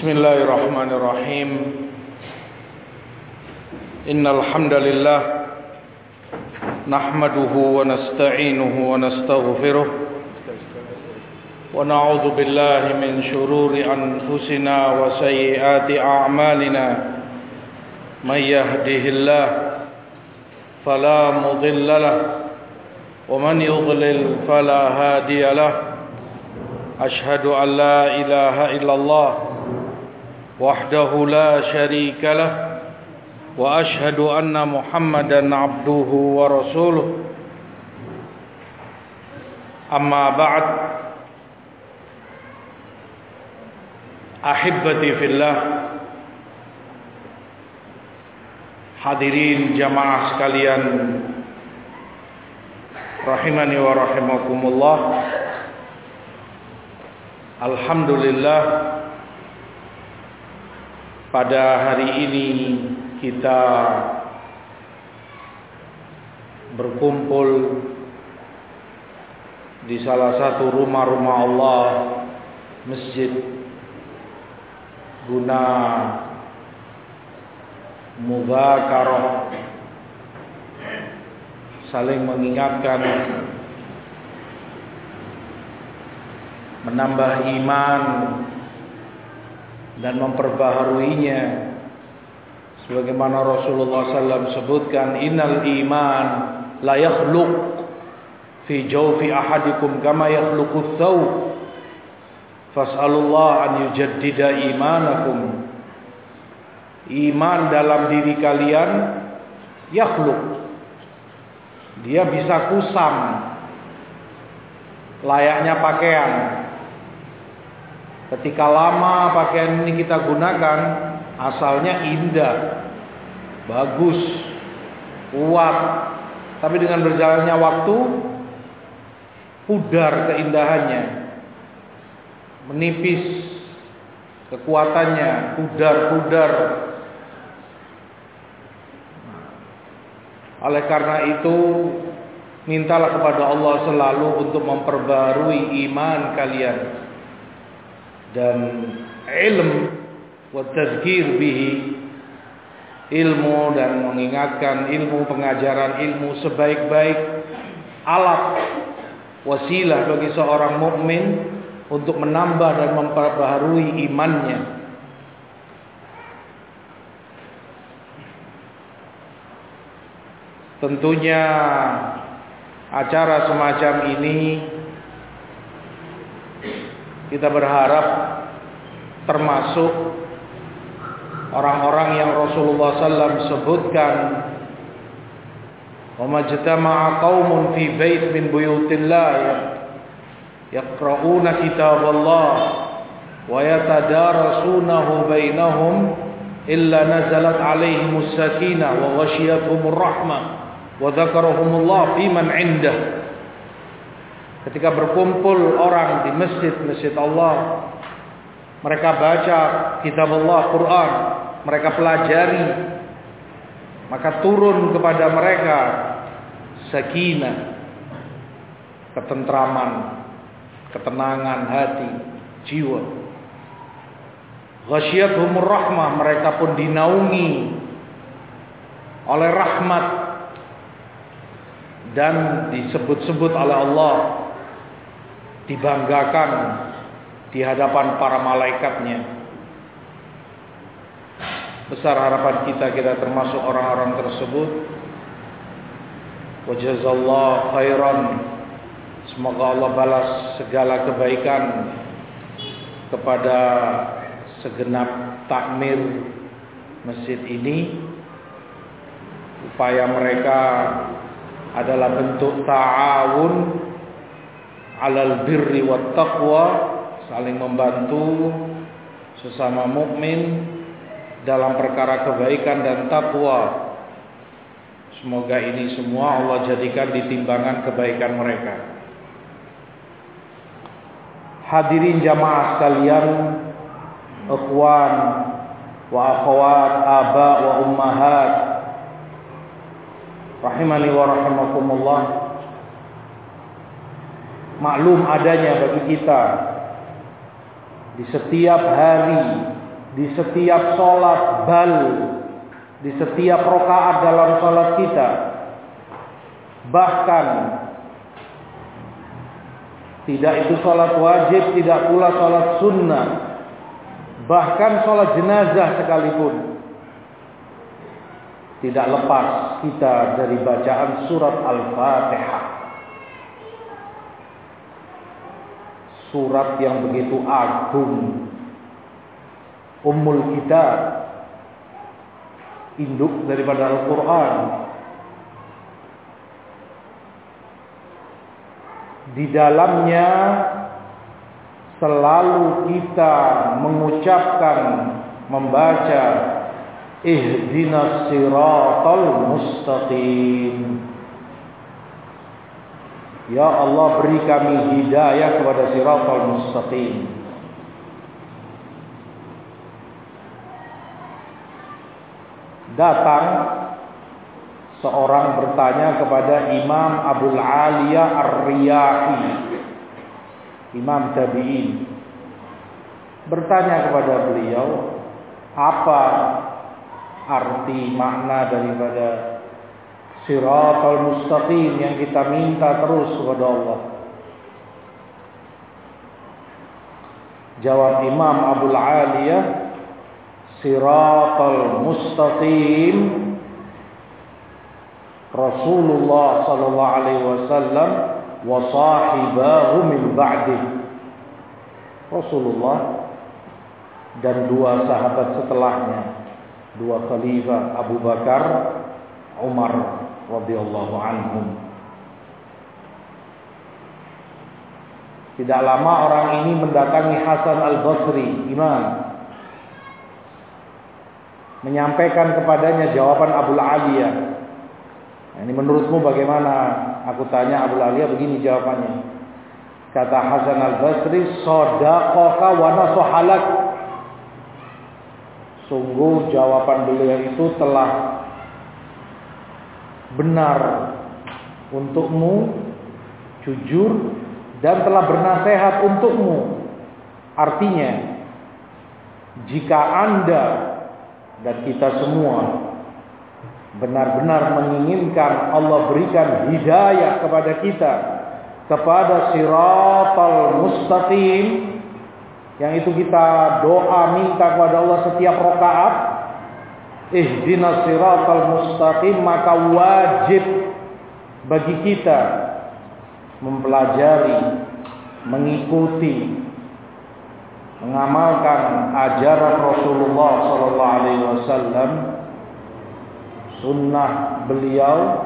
Bismillahirrahmanirrahim. Innal hamdalillah nahmaduhu wa nasta'inuhu wa nastaghfiruh wa na'udzu billahi min shururi anfusina wa sayyiati a'malina. May yahdihillah fala mudilla lahu wa man yudlil fala hadiya lahu. Ashhadu an la ilaha illallah wahdahu la syarika lah wa ashhadu anna Muhammadan abduhu wa rasuluh. Amma ba'd. Ahibbati fillah, hadirin jamaah sekalian rahimani wa rahimakumullah. Alhamdulillah, pada hari ini kita berkumpul di salah satu rumah-rumah Allah, masjid, guna mudzakarah, saling mengingatkan, menambah iman dan memperbaharuinya, sebagaimana Rasulullah SAW sebutkan, innal iman la yakhluq fi jawfi ahadikum kama yakhluqu thawb fas'alullah an yujaddida imanakum. Iman dalam diri kalian yakhluq, dia bisa kusam layaknya pakaian. Ketika lama pakaian ini kita gunakan, asalnya indah, bagus, kuat, tapi dengan berjalannya waktu pudar keindahannya, menipis kekuatannya, pudar. Oleh karena itu, mintalah kepada Allah selalu untuk memperbarui iman kalian, dan ilm wa tazkir bihi, ilmu dan mengingatkan, ilmu pengajaran ilmu sebaik-baik alat wasilah bagi seorang mukmin untuk menambah dan memperbaharui imannya. Tentunya acara semacam ini kita berharap termasuk orang-orang yang Rasulullah SAW sebutkan, wa majtama'a qaumun fi bait min buyutillah yaqra'una kitaballah wa yatadarasunahu bainahum illa nazalat alaihimus sakinah wa ghashiyatuhumur rahmah wa dzakarahumullah fi man 'indah. Ketika berkumpul orang di masjid Allah, mereka baca kitab Allah, Quran, mereka pelajari, maka turun kepada mereka sakinah, ketentraman, ketenangan hati, jiwa. Ghasyiyatuhumur rahmah, mereka pun dinaungi oleh rahmat dan disebut-sebut oleh Allah, dibanggakan di hadapan para malaikatnya. Besar harapan kita termasuk orang-orang tersebut. Wa jazallahu khairan, semoga Allah balas segala kebaikan kepada segenap takmir masjid ini. Upaya mereka adalah bentuk ta'awun alal birri wat taqwa, saling membantu sesama mukmin dalam perkara kebaikan dan takwa. Semoga ini semua Allah jadikan di timbangan kebaikan mereka. Hadirin jamaah sekalian, ikhwan wa akhwat, aba wa ummahat, rahimani wa rahimakumullah. Maklum adanya bagi kita di setiap hari di setiap sholat, bal di setiap rakaat dalam sholat kita. Bahkan tidak itu sholat wajib, tidak pula sholat sunnah, bahkan sholat jenazah sekalipun, tidak lepas kita dari bacaan surat Al-Fatihah. Surat yang begitu agung, Ummul Kitab, induk daripada Al-Quran. Di dalamnya selalu kita mengucapkan, membaca Ihdinas siratal mustaqim. Ya Allah, beri kami hidayah kepada siratal mustaqim. Datang seorang bertanya kepada Imam Abul Aliyah Ar-Riyahi, Imam Tabi'in, bertanya kepada beliau, apa arti makna daripada siratal mustaqim yang kita minta terus kepada Allah? Jawab Imam Abul Aliyah, siratal mustaqim Rasulullah sallallahu alaihi wasallam wa sahibahu min ba'dih. Rasulullah dan dua sahabat setelahnya, dua khalifah, Abu Bakar, Umar radhiyallahu anhum. Tidak lama orang ini mendatangi Hasan Al-Basri, imam, menyampaikan kepadanya jawaban Abul Aliyah. Ini menurutmu bagaimana? Aku tanya Abul Aliyah, begini jawabannya. Kata Hasan Al-Basri, shadaqaka wa nasahalak. Sungguh jawaban beliau itu telah benar untukmu, jujur, dan telah bernasehat untukmu. Artinya, jika Anda dan kita semua benar-benar menginginkan Allah berikan hidayah kepada kita kepada siratal mustaqim, yang itu kita doa minta kepada Allah setiap rakaat, ihdinas siratal mustaqim, maka wajib bagi kita mempelajari, mengikuti, mengamalkan ajaran Rasulullah sallallahu alaihi wasallam, sunnah beliau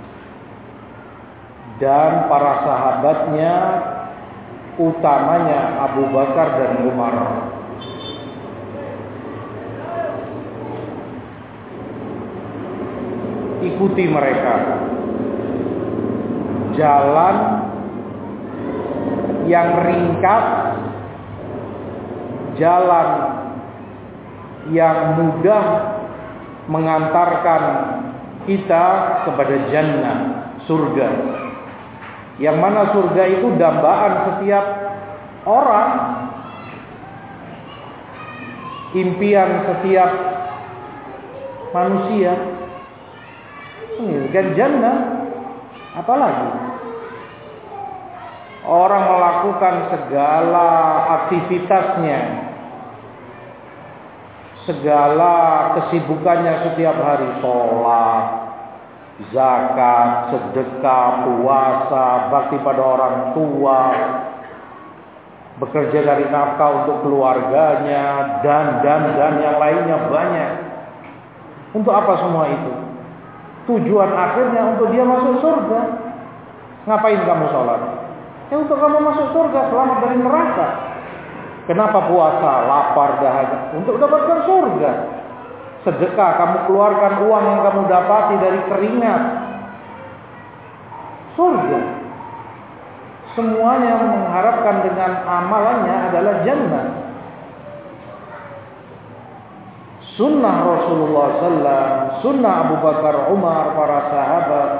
dan para sahabatnya, utamanya Abu Bakar dan Umar. Ikuti mereka, jalan yang ringkas, jalan yang mudah mengantarkan kita kepada jannah, surga. Yang mana surga itu dambaan setiap orang, impian setiap manusia. Ini kan jannah, apalagi orang melakukan segala aktivitasnya, segala kesibukannya setiap hari, sholat, zakat, sedekah, puasa, bakti pada orang tua, bekerja dari nafkah untuk keluarganya, dan yang lainnya banyak. Untuk apa semua itu? Tujuan akhirnya untuk dia masuk surga. Ngapain kamu sholat? Ya untuk kamu masuk surga, selamat dari neraka. Kenapa puasa? Lapar, dahaga, untuk dapatkan surga. Sedekah, kamu keluarkan uang yang kamu dapati dari keringat, surga. Semuanya mengharapkan dengan amalannya adalah jannah. Sunnah Rasulullah SAW, sunnah Abu Bakar, Umar, para sahabat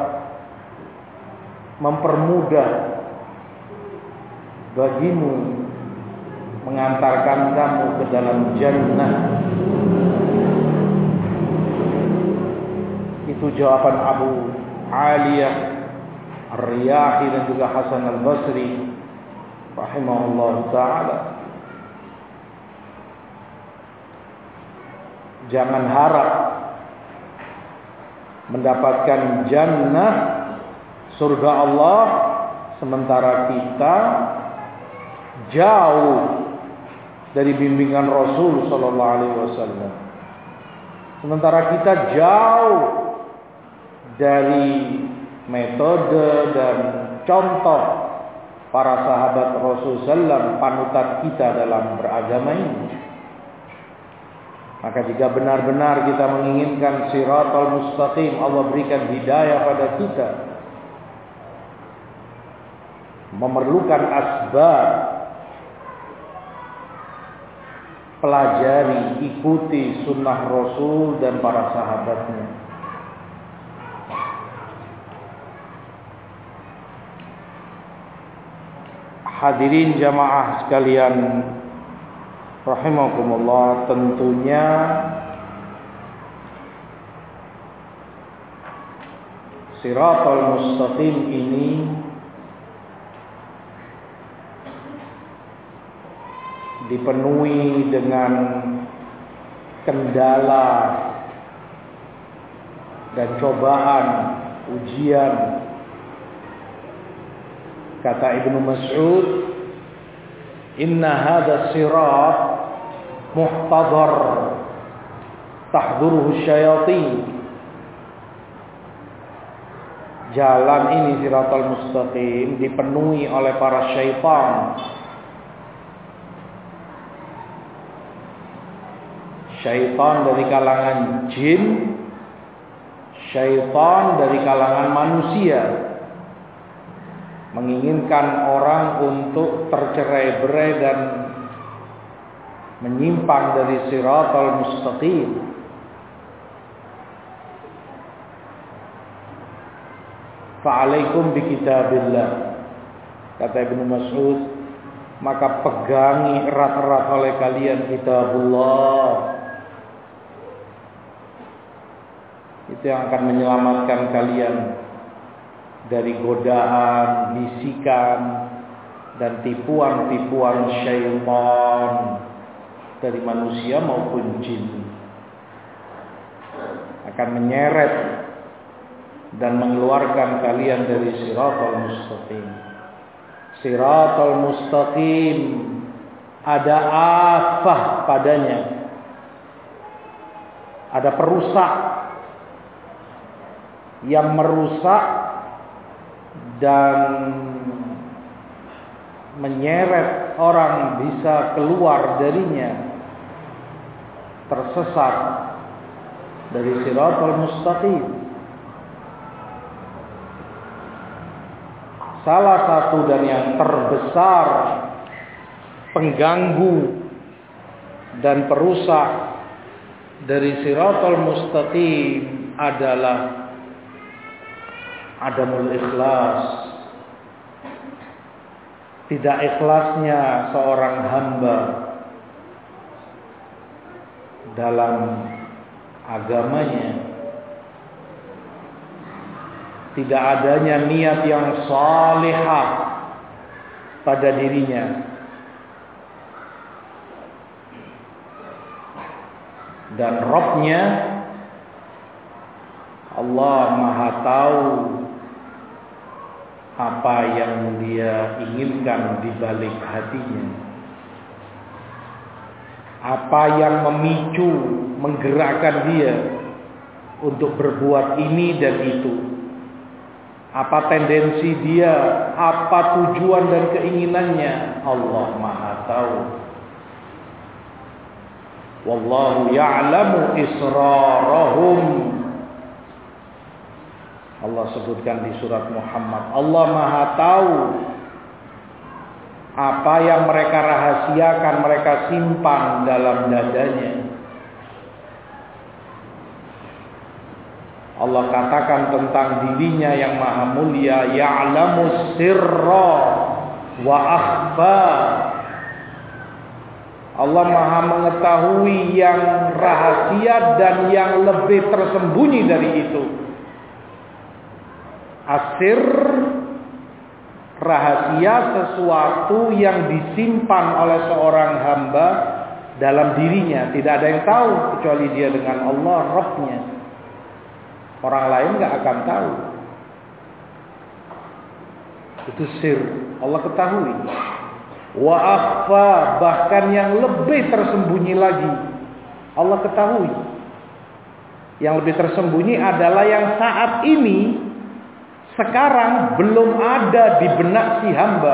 mempermudah bagimu mengantarkan kamu ke dalam jannah. Itu jawaban Abu Aliyah Ar-Riyahi dan juga Hasan Al-Basri rahimahullah ta'ala. Jangan harap mendapatkan jannah, surga Allah, sementara kita jauh dari bimbingan Rasul sallallahu alaihi wasallam. Sementara kita jauh dari metode dan contoh para sahabat Rasul sallam, panutan kita dalam beragama ini. Maka jika benar-benar kita menginginkan siratal mustaqim, Allah berikan hidayah pada kita, memerlukan asbab, pelajari, ikuti sunnah Rasul dan para sahabatnya. Hadirin jamaah sekalian rahimakumullah, tentunya siratal mustaqim ini dipenuhi dengan kendala dan cobaan, ujian. Kata Ibnu Mas'ud, inna hadha sirat muhtadar tahduruhu syayatin. Jalan ini siratal mustaqim dipenuhi oleh para syaitan. Syaitan dari kalangan jin, syaitan dari kalangan manusia, menginginkan orang untuk tercerai-berai dan menyimpang dari siratal mustaqim. Fa'alaikum bikitabillah, kata Ibnu Mas'ud, maka pegangi erat-erat oleh kalian kitabullah. Itu yang akan menyelamatkan kalian dari godaan, bisikan, dan tipuan-tipuan syaitan dari manusia maupun jin. Akan menyeret dan mengeluarkan kalian dari siratal mustaqim. Siratal mustaqim ada afah padanya, ada perusak yang merusak dan menyeret orang bisa keluar darinya, tersesat dari siratal mustaqim. Salah satu dan yang terbesar pengganggu dan perusak dari siratal mustaqim adalah adamul ikhlas. Tidak ikhlasnya seorang hamba dalam agamanya. Tidak adanya niat yang salihah pada dirinya. Dan Rabb-nya Allah Maha tahu apa yang dia inginkan di balik hatinya. Apa yang memicu, menggerakkan dia untuk berbuat ini dan itu. Apa tendensi dia, apa tujuan dan keinginannya, Allah Maha tahu. Wallahu ya'lamu israrahum. Allah sebutkan di surat Muhammad, Allah Maha tahu apa yang mereka rahasiakan, mereka simpan dalam dadanya. Allah katakan tentang dirinya yang maha mulia, ya'lamu sirra wa akhfa. Allah Maha mengetahui yang rahasia dan yang lebih tersembunyi dari itu. Asir, rahasia, sesuatu yang disimpan oleh seorang hamba dalam dirinya. Tidak ada yang tahu kecuali dia dengan Allah, Rabb-nya. Orang lain gak akan tahu. Itu sir, Allah ketahui. Wa akhfa, bahkan yang lebih tersembunyi lagi, Allah ketahui. Yang lebih tersembunyi adalah yang saat ini, sekarang belum ada di benak si hamba.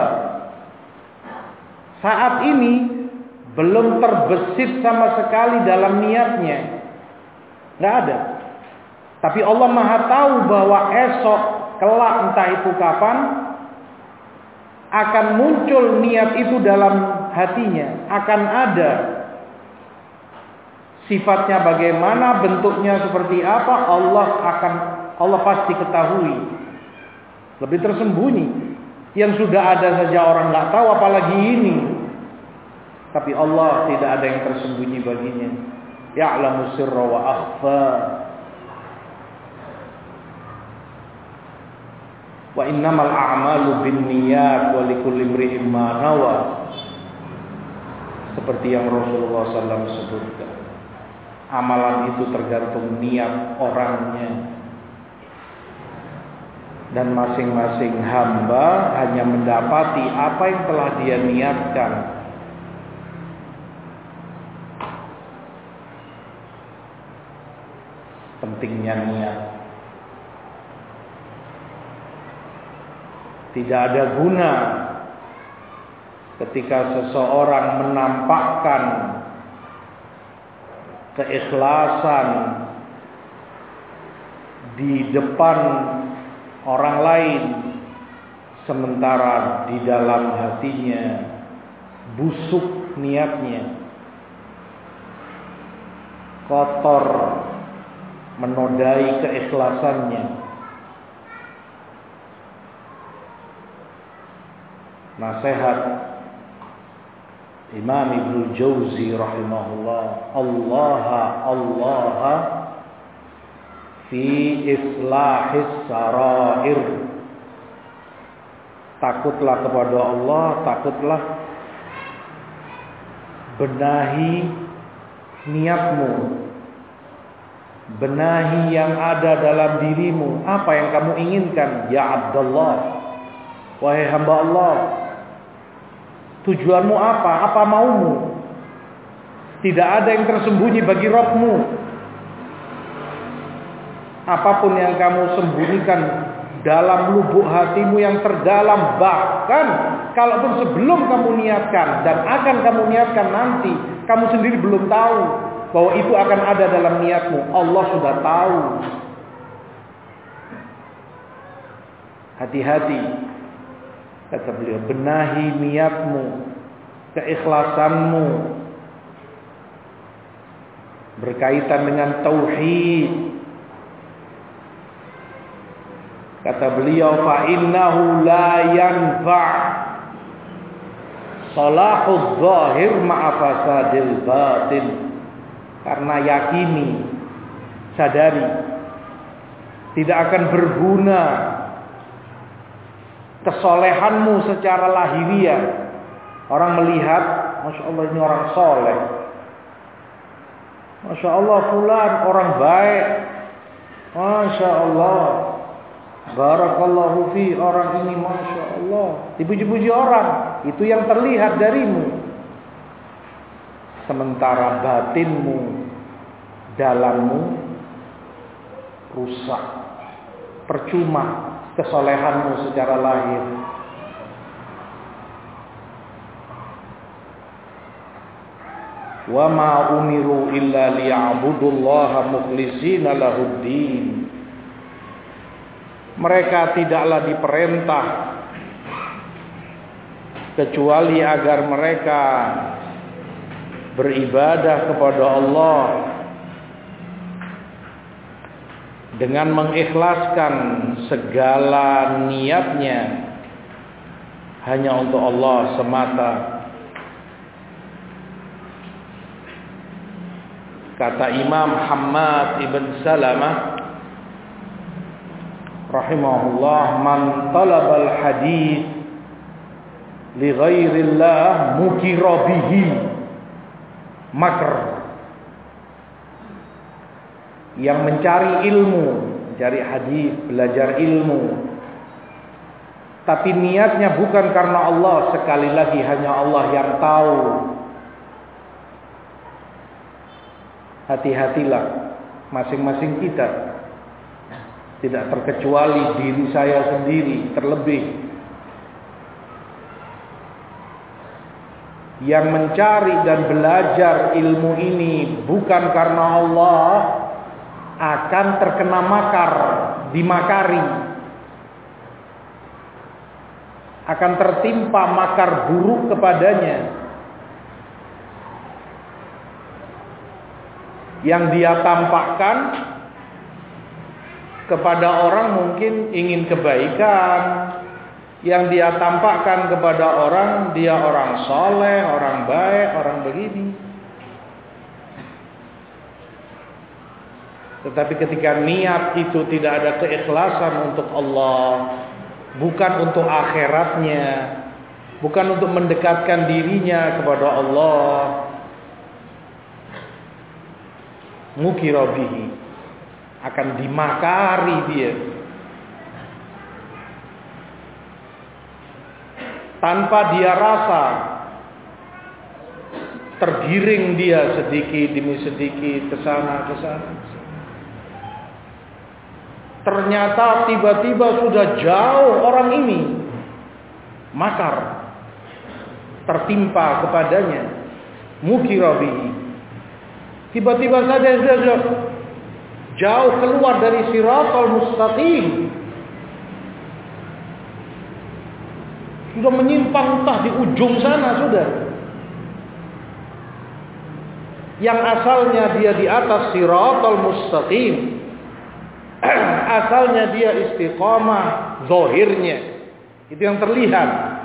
Saat ini belum terbesit sama sekali dalam niatnya. Gak ada. Tapi Allah Maha tahu bahwa esok, kelak, entah itu kapan, akan muncul niat itu dalam hatinya. Akan ada. Sifatnya bagaimana, bentuknya seperti apa, Allah pasti ketahui. Lebih tersembunyi. Yang sudah ada saja orang gak tahu, apalagi ini. Tapi Allah tidak ada yang tersembunyi baginya. Ya'lamu sirra wa akhfa. Wa innamal a'malu binniyat wa likulli imri'in ma nawa. Seperti yang Rasulullah SAW sebutkan. Amalan itu tergantung niat orangnya. Dan masing-masing hamba hanya mendapati apa yang telah dia niatkan. Pentingnya niat. Tidak ada guna ketika seseorang menampakkan keikhlasan di depan orang lain, sementara di dalam hatinya busuk niatnya, kotor, menodai keikhlasannya. Nasihat Imam Ibnu Jauzi rahimahullah, Allah fi islahis sarair. Takutlah kepada Allah, takutlah benahi niatmu, benahi yang ada dalam dirimu. Apa yang kamu inginkan, ya Abdullah, wahai hamba Allah? Tujuanmu apa? Apa maumu? Tidak ada yang tersembunyi bagi Rabb-mu. Apapun yang kamu sembunyikan dalam lubuk hatimu yang terdalam, bahkan kalaupun sebelum kamu niatkan dan akan kamu niatkan nanti, kamu sendiri belum tahu bahwa itu akan ada dalam niatmu. Allah sudah tahu. Hati-hati. Kata beliau, benahi niatmu, keikhlasanmu, berkaitan dengan tauhid. Kata beliau, fa innahu la yanfa' salahudz zahir ma'a fasadil batin. Karena yakini, sadari, tidak akan berguna kesolehanmu secara lahiriah. Orang melihat, Masya Allah ini orang soleh, Masya Allah fulan orang baik, Masya Allah, barakallahu fi, orang ini Masya Allah, dipuji-puji orang. Itu yang terlihat darimu. Sementara batinmu, dalammu rusak. Percuma kesolehanmu secara lahir. Wa ma umiru illa liya'budullaha mukhlishina lahuddin. Mereka tidaklah diperintah kecuali agar mereka beribadah kepada Allah dengan mengikhlaskan segala niatnya hanya untuk Allah semata. Kata Imam Hammad ibn Salamah rahimahullah, man talabal hadis li ghairillah mukira bihi makr. Yang mencari ilmu, mencari hadis, belajar ilmu, tapi niatnya bukan karena Allah, sekali lagi hanya Allah yang tahu. Hati-hatilah masing-masing kita, tidak terkecuali diri saya sendiri terlebih, yang mencari dan belajar ilmu ini bukan karena Allah akan terkena makar, dimakari, akan tertimpa makar buruk kepadanya. Yang dia tampakkan kepada orang mungkin ingin kebaikan, yang dia tampakkan kepada orang dia orang soleh, orang baik, orang begini. Tetapi ketika niat itu tidak ada keikhlasan untuk Allah, bukan untuk akhiratnya, bukan untuk mendekatkan dirinya kepada Allah, mukira bihi, akan dimakari dia. Tanpa dia rasa, tergiring dia sedikit demi sedikit ke sana ke sana. Ternyata tiba-tiba sudah jauh orang ini makar tertimpa kepadanya, mukira bihi. Tiba-tiba saja sudah jauh keluar dari siratal mustaqim, sudah menyimpang entah di ujung sana sudah. Yang asalnya dia di atas siratal mustaqim, asalnya dia istiqamah zahirnya, itu yang terlihat.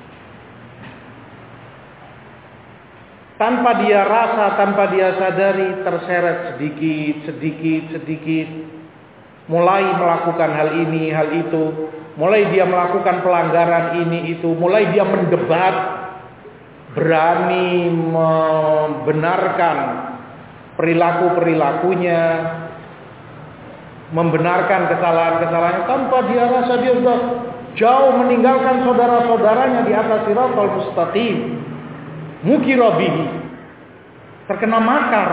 Tanpa dia rasa, tanpa dia sadari, terseret sedikit, mulai melakukan hal ini, hal itu, mulai dia melakukan pelanggaran ini itu, mulai dia mendebat, berani membenarkan perilaku-perilakunya, membenarkan kesalahan-kesalahannya, tanpa dia rasa dia sudah jauh meninggalkan saudara-saudaranya di atas siratal mustaqim. Mukira bihi, terkena makar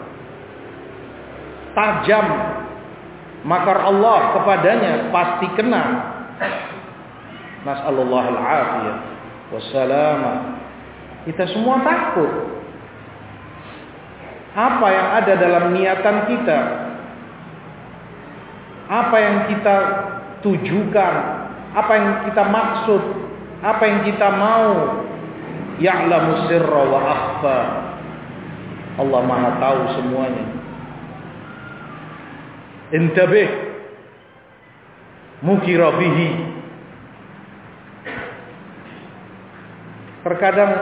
tajam, makar Allah kepadanya pasti kena. Nas'alullah al-afiyah wassalamah. Kita semua takut. Apa yang ada dalam niatan kita, apa yang kita tujukan, apa yang kita maksud, apa yang kita mau. Ya'lamu sirra wa akhfa. Allah Maha tahu semuanya. Intabih, mukira bihi. Terkadang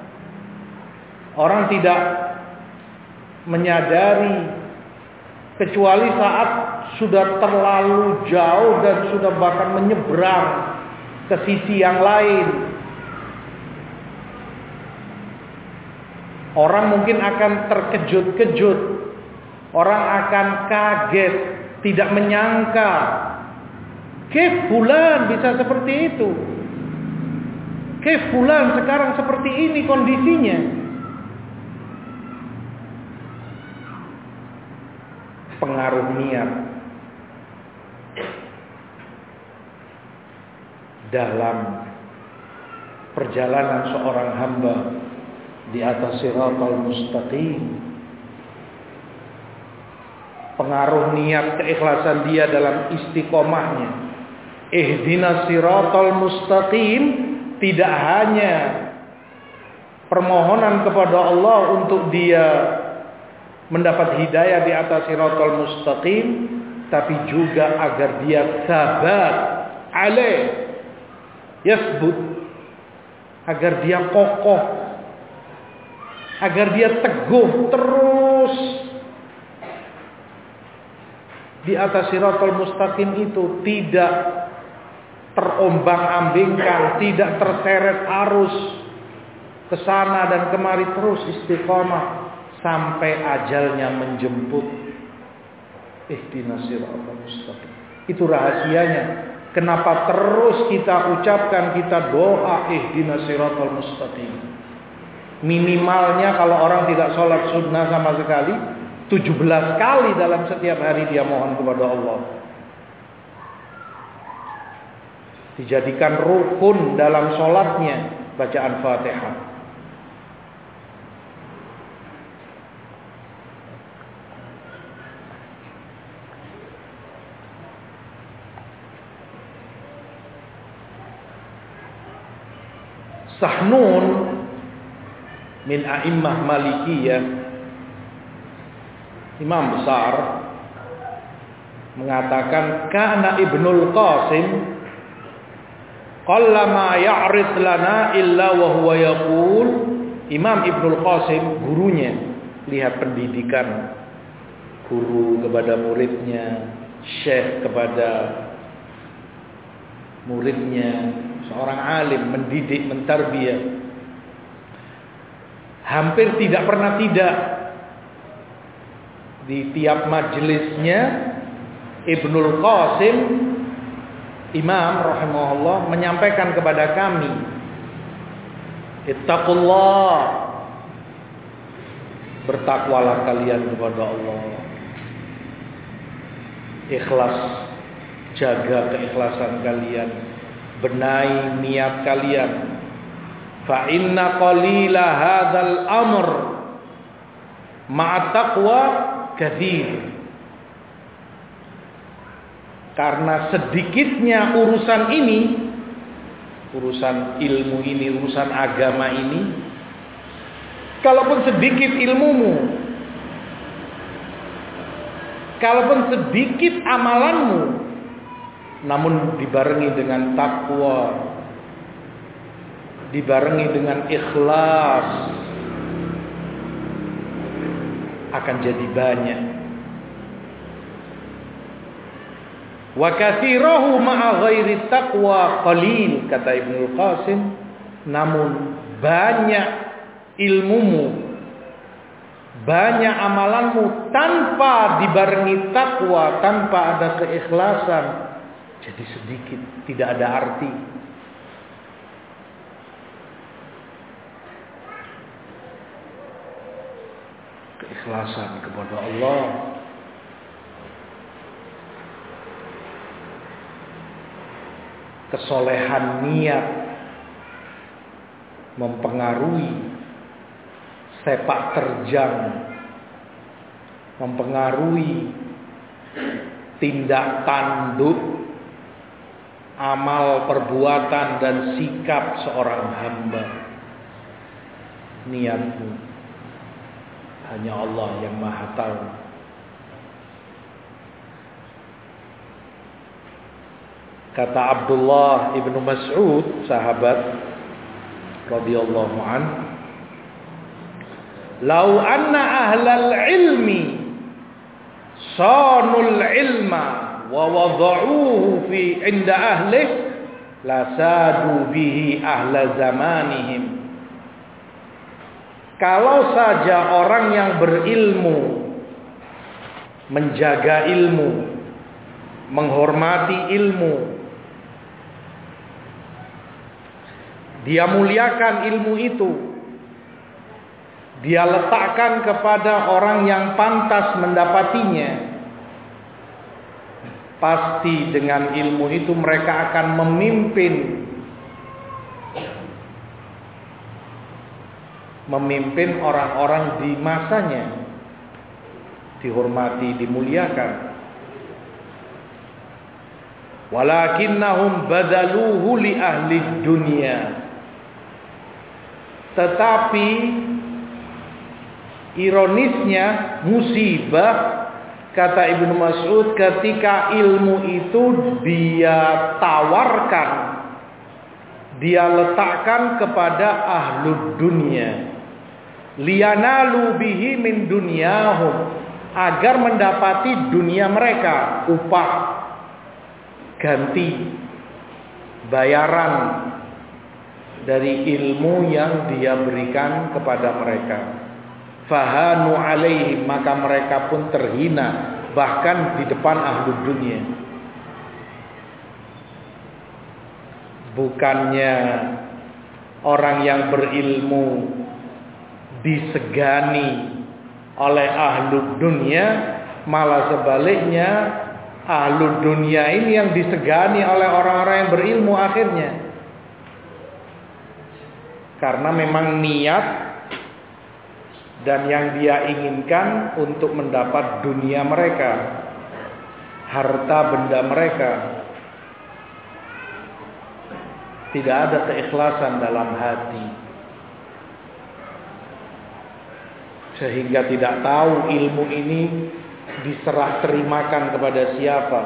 orang tidak menyadari kecuali saat sudah terlalu jauh dan sudah bahkan menyeberang ke sisi yang lain. Orang mungkin akan terkejut-kejut, orang akan kaget, tidak menyangka, kif fulan bisa seperti itu, kif fulan sekarang seperti ini kondisinya. Pengaruh niat dalam perjalanan seorang hamba di atas siratal mustaqim. Pengaruh niat, keikhlasan dia dalam istiqomahnya. Ihdinas siratal mustaqim tidak hanya permohonan kepada Allah untuk dia mendapat hidayah di atas siratal mustaqim, tapi juga agar dia sabat alaih, yasbut, agar dia kokoh, agar dia teguh terus di atas Shiratal Mustaqim itu tidak terombang-ambingkan, tidak terseret arus ke sana dan kemari, terus istiqomah sampai ajalnya menjemput. Ihdinas siratal mustaqim. Itu rahasianya. Kenapa terus kita ucapkan, kita doa ihdinas siratal mustaqim. Minimalnya kalau orang tidak sholat sunnah sama sekali, 17 kali dalam setiap hari dia mohon kepada Allah. Dijadikan rukun dalam sholatnya bacaan Fatihah. Sahnun min a'immah Malikiyah, imam besar, mengatakan kana Ibnul Qasim qallama ya'rid lana illa wa huwa yaqul. Imam Ibnul Qasim, gurunya, lihat pendidikan guru kepada muridnya, syekh kepada muridnya, seorang alim mendidik, mentarbiyah. Hampir tidak pernah tidak di tiap majelisnya Ibnul Qasim Imam rahimahullah menyampaikan kepada kami, ittaqullah, bertakwalah kalian kepada Allah. Ikhlas, jaga keikhlasan kalian, benahi niat kalian. Fa inna qalila hadzal amr ma'a taqwa katsir. Karena sedikitnya urusan ini, urusan ilmu ini, urusan agama ini, kalaupun sedikit ilmumu, kalaupun sedikit amalanmu, namun dibarengi dengan takwa, dibarengi dengan ikhlas, akan jadi banyak. Wa katsirahu ma'a ghairi taqwa qalil, kata Ibnu Qasim. Namun banyak ilmumu, banyak amalanmu tanpa dibarengi takwa, tanpa ada keikhlasan, jadi sedikit, tidak ada arti. Keikhlasan kepada Allah, kesolehan niat mempengaruhi sepak terjang, mempengaruhi tindak tanduk, amal perbuatan dan sikap seorang hamba. Niatmu hanya Allah yang Maha Tahu. Kata Abdullah ibnu Mas'ud, sahabat radhiyallahu an, "Lau anna ahlal ilmi sanul ilma wa wada'uhu fi inda ahlih la sadu bihi ahla zamanihim." Kalau saja orang yang berilmu, menjaga ilmu, menghormati ilmu, dia muliakan ilmu itu, dia letakkan kepada orang yang pantas mendapatinya, pasti dengan ilmu itu mereka akan memimpin orang-orang di masanya, dihormati, dimuliakan. Walakinnahum badaluhu li ahli dunia. Tetapi ironisnya, musibah, kata Ibnu Mas'ud, ketika ilmu itu dia tawarkan, dia letakkan kepada ahlud dunia, liyanalu bihi min dunyahum, agar mendapati dunia mereka, upah, ganti, bayaran dari ilmu yang dia berikan kepada mereka. Fahanu alaihim, maka mereka pun terhina bahkan di depan ahli dunia. Bukannya orang yang berilmu disegani oleh ahli dunia, malah sebaliknya ahli dunia ini yang disegani oleh orang-orang yang berilmu akhirnya. Karena memang niat dan yang dia inginkan untuk mendapat dunia mereka, harta benda mereka. Tidak ada keikhlasan dalam hati, sehingga tidak tahu ilmu ini diserah terimakan kepada siapa.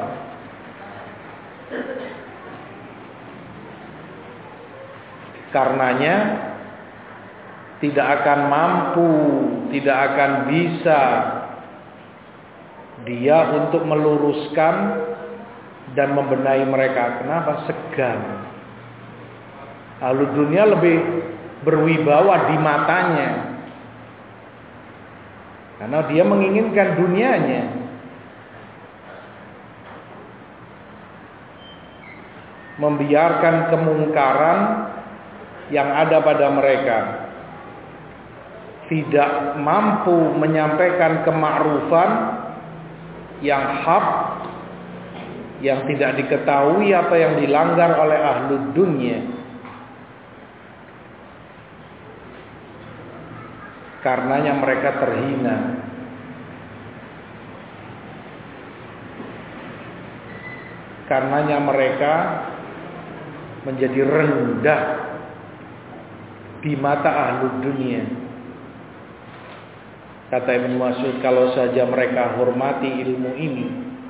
Karenanya tidak akan mampu, tidak akan bisa dia untuk meluruskan dan membenahi mereka. Kenapa? Segan. Lalu dunia lebih berwibawa di matanya, karena dia menginginkan dunianya. Membiarkan kemungkaran yang ada pada mereka, tidak mampu menyampaikan kemakrufan yang hak, yang tidak diketahui apa yang dilanggar oleh ahli dunia. Karenanya mereka terhina. Karenanya mereka menjadi rendah di mata ahli dunia. Kata Ibnu Mas'ud, kalau saja mereka hormati ilmu ini,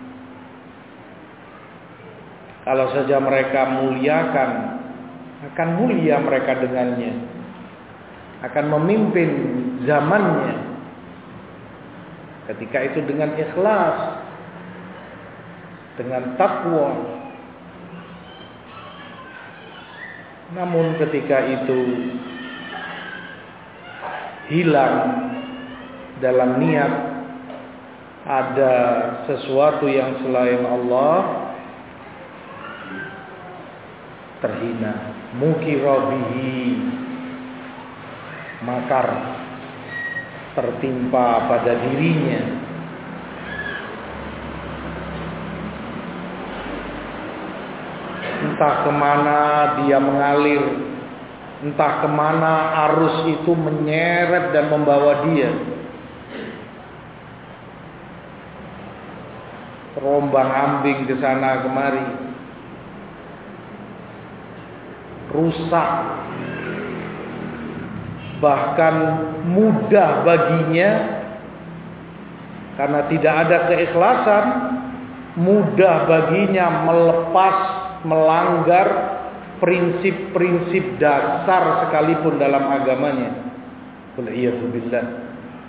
kalau saja mereka muliakan, akan mulia mereka dengannya, akan memimpin zamannya. Ketika itu dengan ikhlas, dengan takwa. Namun ketika itu hilang dalam niat ada sesuatu yang selain Allah, terhina. Mukira bihi, makar tertimpa pada dirinya. Entah kemana dia mengalir, entah kemana arus itu menyeret dan membawa dia. Terombang ambing ke sana kemari, rusak, bahkan mudah baginya karena tidak ada keikhlasan, mudah baginya melepas, melanggar prinsip-prinsip dasar sekalipun dalam agamanya. Wal'iyadzubillah.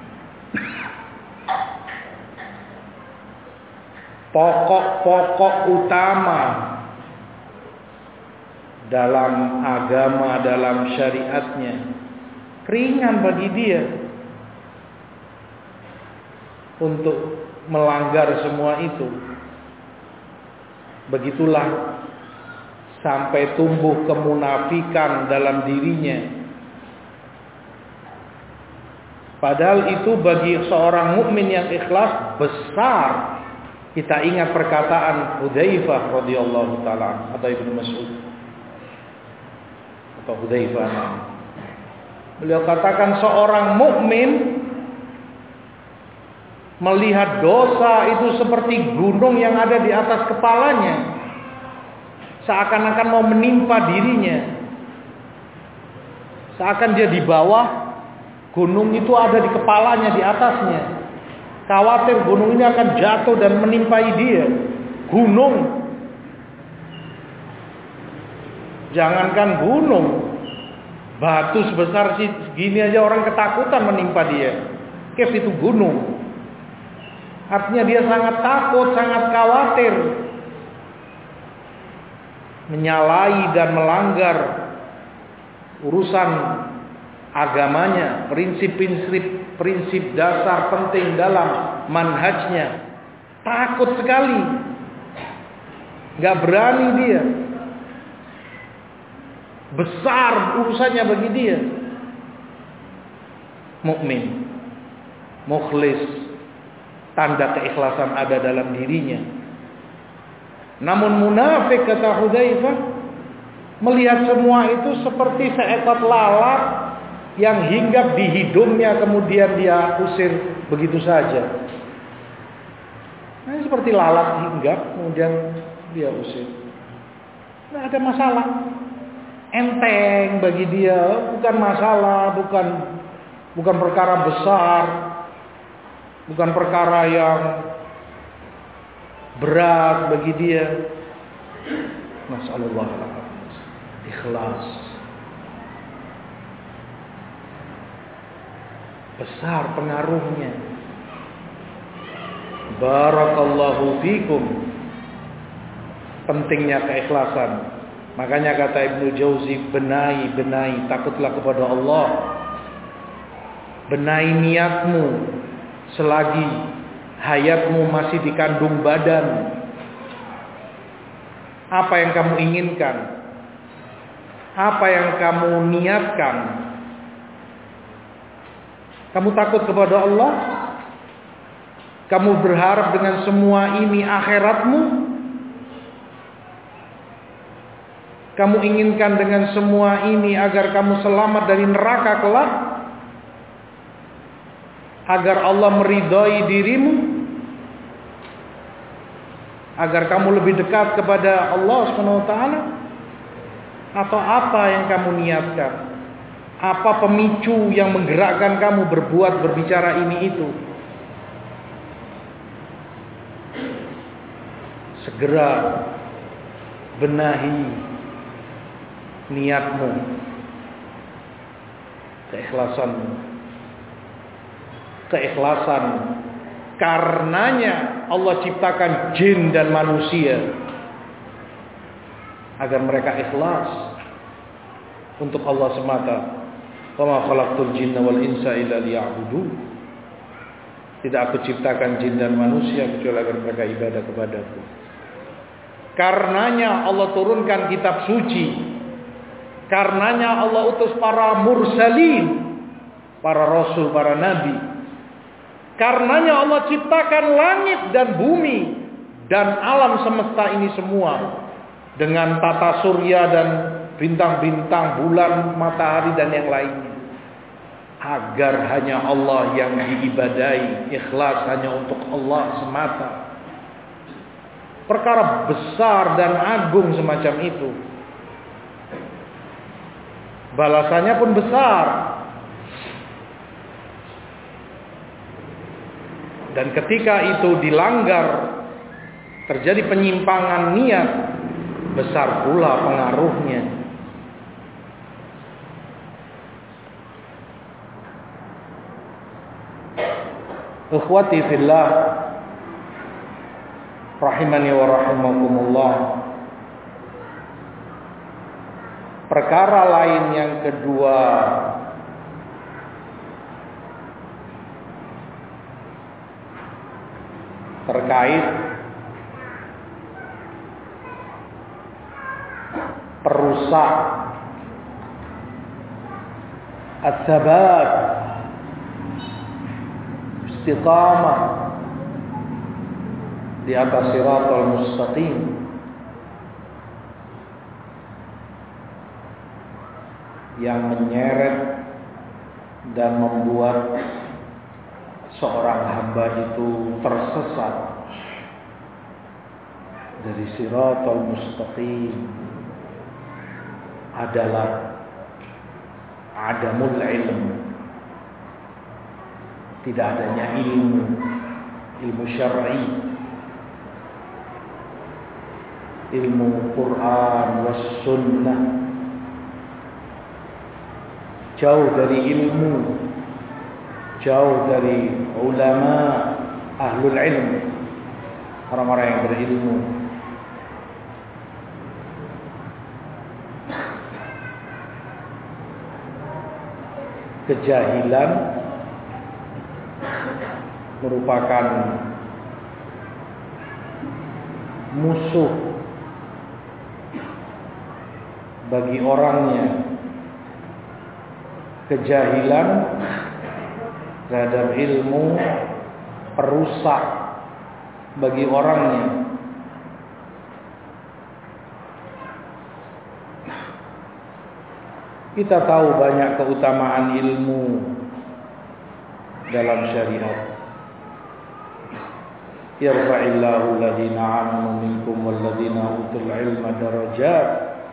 Pokok-pokok utama dalam agama, dalam syariatnya, ringan bagi dia untuk melanggar semua itu. Begitulah sampai tumbuh kemunafikan dalam dirinya. Padahal itu bagi seorang mukmin yang ikhlas besar. Kita ingat perkataan Hudzaifah radhiyallahu taala atau Ibnu Mas'ud atau Hudzaifah. Beliau katakan seorang mukmin melihat dosa itu seperti gunung yang ada di atas kepalanya, seakan-akan mau menimpa dirinya. Seakan dia di bawah, gunung itu ada di kepalanya, di atasnya. Khawatir gunung ini akan jatuh dan menimpai dia. Gunung, jangankan gunung, batu sebesar segini aja orang ketakutan menimpa dia. Kef itu gunung. Artinya dia sangat takut, sangat khawatir menyalahi dan melanggar urusan agamanya, prinsip dasar penting dalam manhajnya. Takut sekali, gak berani dia. Besar urusannya bagi dia. Mukmin, mukhlis, tanda keikhlasan ada dalam dirinya. Namun munafik, kata Hudzaifah, melihat semua itu seperti seekor lalat yang hinggap di hidungnya kemudian dia usir begitu saja. Nah, seperti lalat hinggap kemudian dia usir. Tidak ada masalah. Enteng bagi dia, bukan masalah, bukan perkara besar, bukan perkara yang berat bagi dia. Nasallallahu alaihi wasallam. Ikhlas. Besar pengaruhnya. Barakallahu fikum. Pentingnya keikhlasan. Makanya kata Ibnu Jauzi, benahi, takutlah kepada Allah. Benahi niatmu selagi hayatmu masih dikandung badan. Apa yang kamu inginkan? Apa yang kamu niatkan? Kamu takut kepada Allah? Kamu berharap dengan semua ini akhiratmu? Kamu inginkan dengan semua ini agar kamu selamat dari neraka kelak? Agar Allah meridhai dirimu? Agar kamu lebih dekat kepada Allah SWT? Atau apa yang kamu niatkan? Apa pemicu yang menggerakkan kamu berbicara ini itu? Segera benahi niatmu, keikhlasan. Karenanya Allah ciptakan jin dan manusia agar mereka ikhlas untuk Allah semata. Wa ma khalaqtul jinna wal insa illa liya'budun. Tidak aku ciptakan jin dan manusia kecuali agar mereka ibadah kepadaku. Karenanya Allah turunkan kitab suci. Karenanya Allah utus para mursalin, para rasul, para nabi. Karenanya Allah ciptakan langit dan bumi dan alam semesta ini semua dengan tata surya dan bintang-bintang, bulan, matahari dan yang lainnya. Agar hanya Allah yang diibadahi, ikhlas hanya untuk Allah semata. Perkara besar dan agung semacam itu. Balasannya pun besar. Dan ketika itu dilanggar, terjadi penyimpangan niat, besar pula pengaruhnya. Ikhwati fillah, rahimani wa rahimakumullah. Perkara lain yang kedua, terkait perusak as-sabat, istiqamah di atas siratal mustaqim, yang menyeret dan membuat seorang hamba itu tersesat dari siratal mustaqim adalah adamul ilm, tidak adanya ilmu syar'i, ilmu Quran was sunnah. Jauh dari ilmu, jauh dari ulama, ahlul ilm, orang-orang yang berilmu. Kejahilan merupakan musuh bagi orangnya. Kejahilan terhadap ilmu perusak bagi orangnya. Kita tahu banyak keutamaan ilmu dalam syariat. Yarfa'illahu alladhina amanu minkum walladhina utul ilma darajat.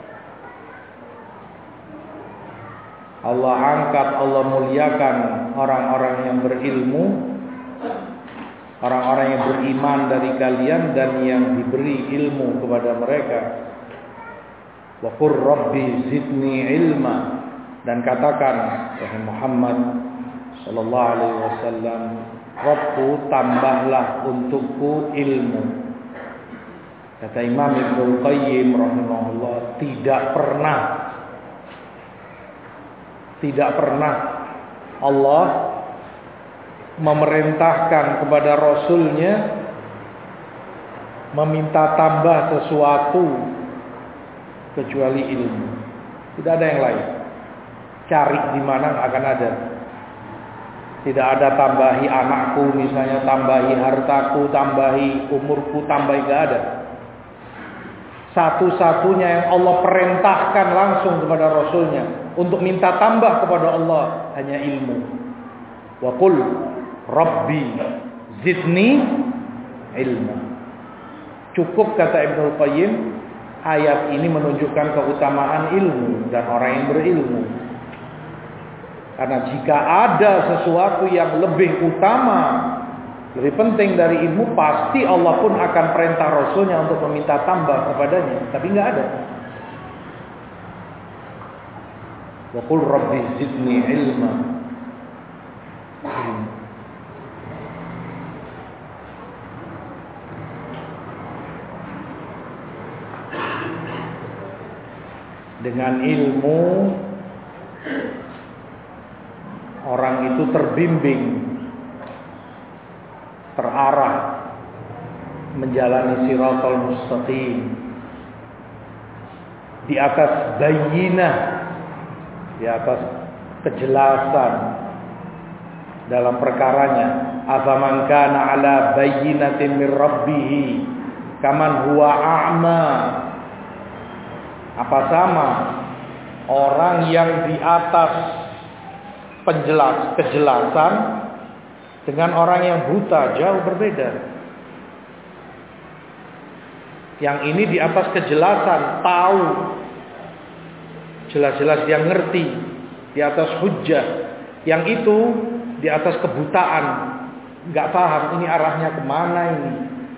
Allah angkat, Allah muliakan orang-orang yang berilmu, orang-orang yang beriman dari kalian dan yang diberi ilmu kepada mereka. Wa qur rabbi zidni ilma, dan katakan wahai Muhammad sallallahu alaihi wasallam, Rabbku tambahlah untukku ilmu. Kata Imam Ibnu Qayyim rahimahullah, tidak pernah Allah memerintahkan kepada Rasulnya meminta tambah sesuatu kecuali ilmu. Tidak ada yang lain. Cari di mana akan ada. Tidak ada tambahi anakku misalnya, tambahi hartaku, tambahi umurku, tambahi, gak ada. Satu-satunya yang Allah perintahkan langsung kepada Rasulnya untuk minta tambah kepada Allah hanya ilmu. Wa qul rabbi zidni ilma. Cukup, kata Ibnu Qayyim, ayat ini menunjukkan keutamaan ilmu dan orang yang berilmu. Karena jika ada sesuatu yang lebih utama, lebih penting dari ilmu, pasti Allah pun akan perintah Rasulnya untuk meminta tambah kepadanya. Tapi nggak ada. Wa qul rabbi zidni ilma. Dengan ilmu orang itu terbimbing, terarah menjalani siratal mustaqim di atas bayyinah, di atas kejelasan dalam perkaranya. Afaman kana ala bayyinatin min rabbih kaman huwa a'ma. Apa sama orang yang di atas kejelasan dengan orang yang buta? Jauh berbeda. Yang ini di atas kejelasan, tahu, jelas-jelas dia ngerti, di atas hujjah. Yang itu di atas kebutaan, nggak paham ini arahnya kemana ini,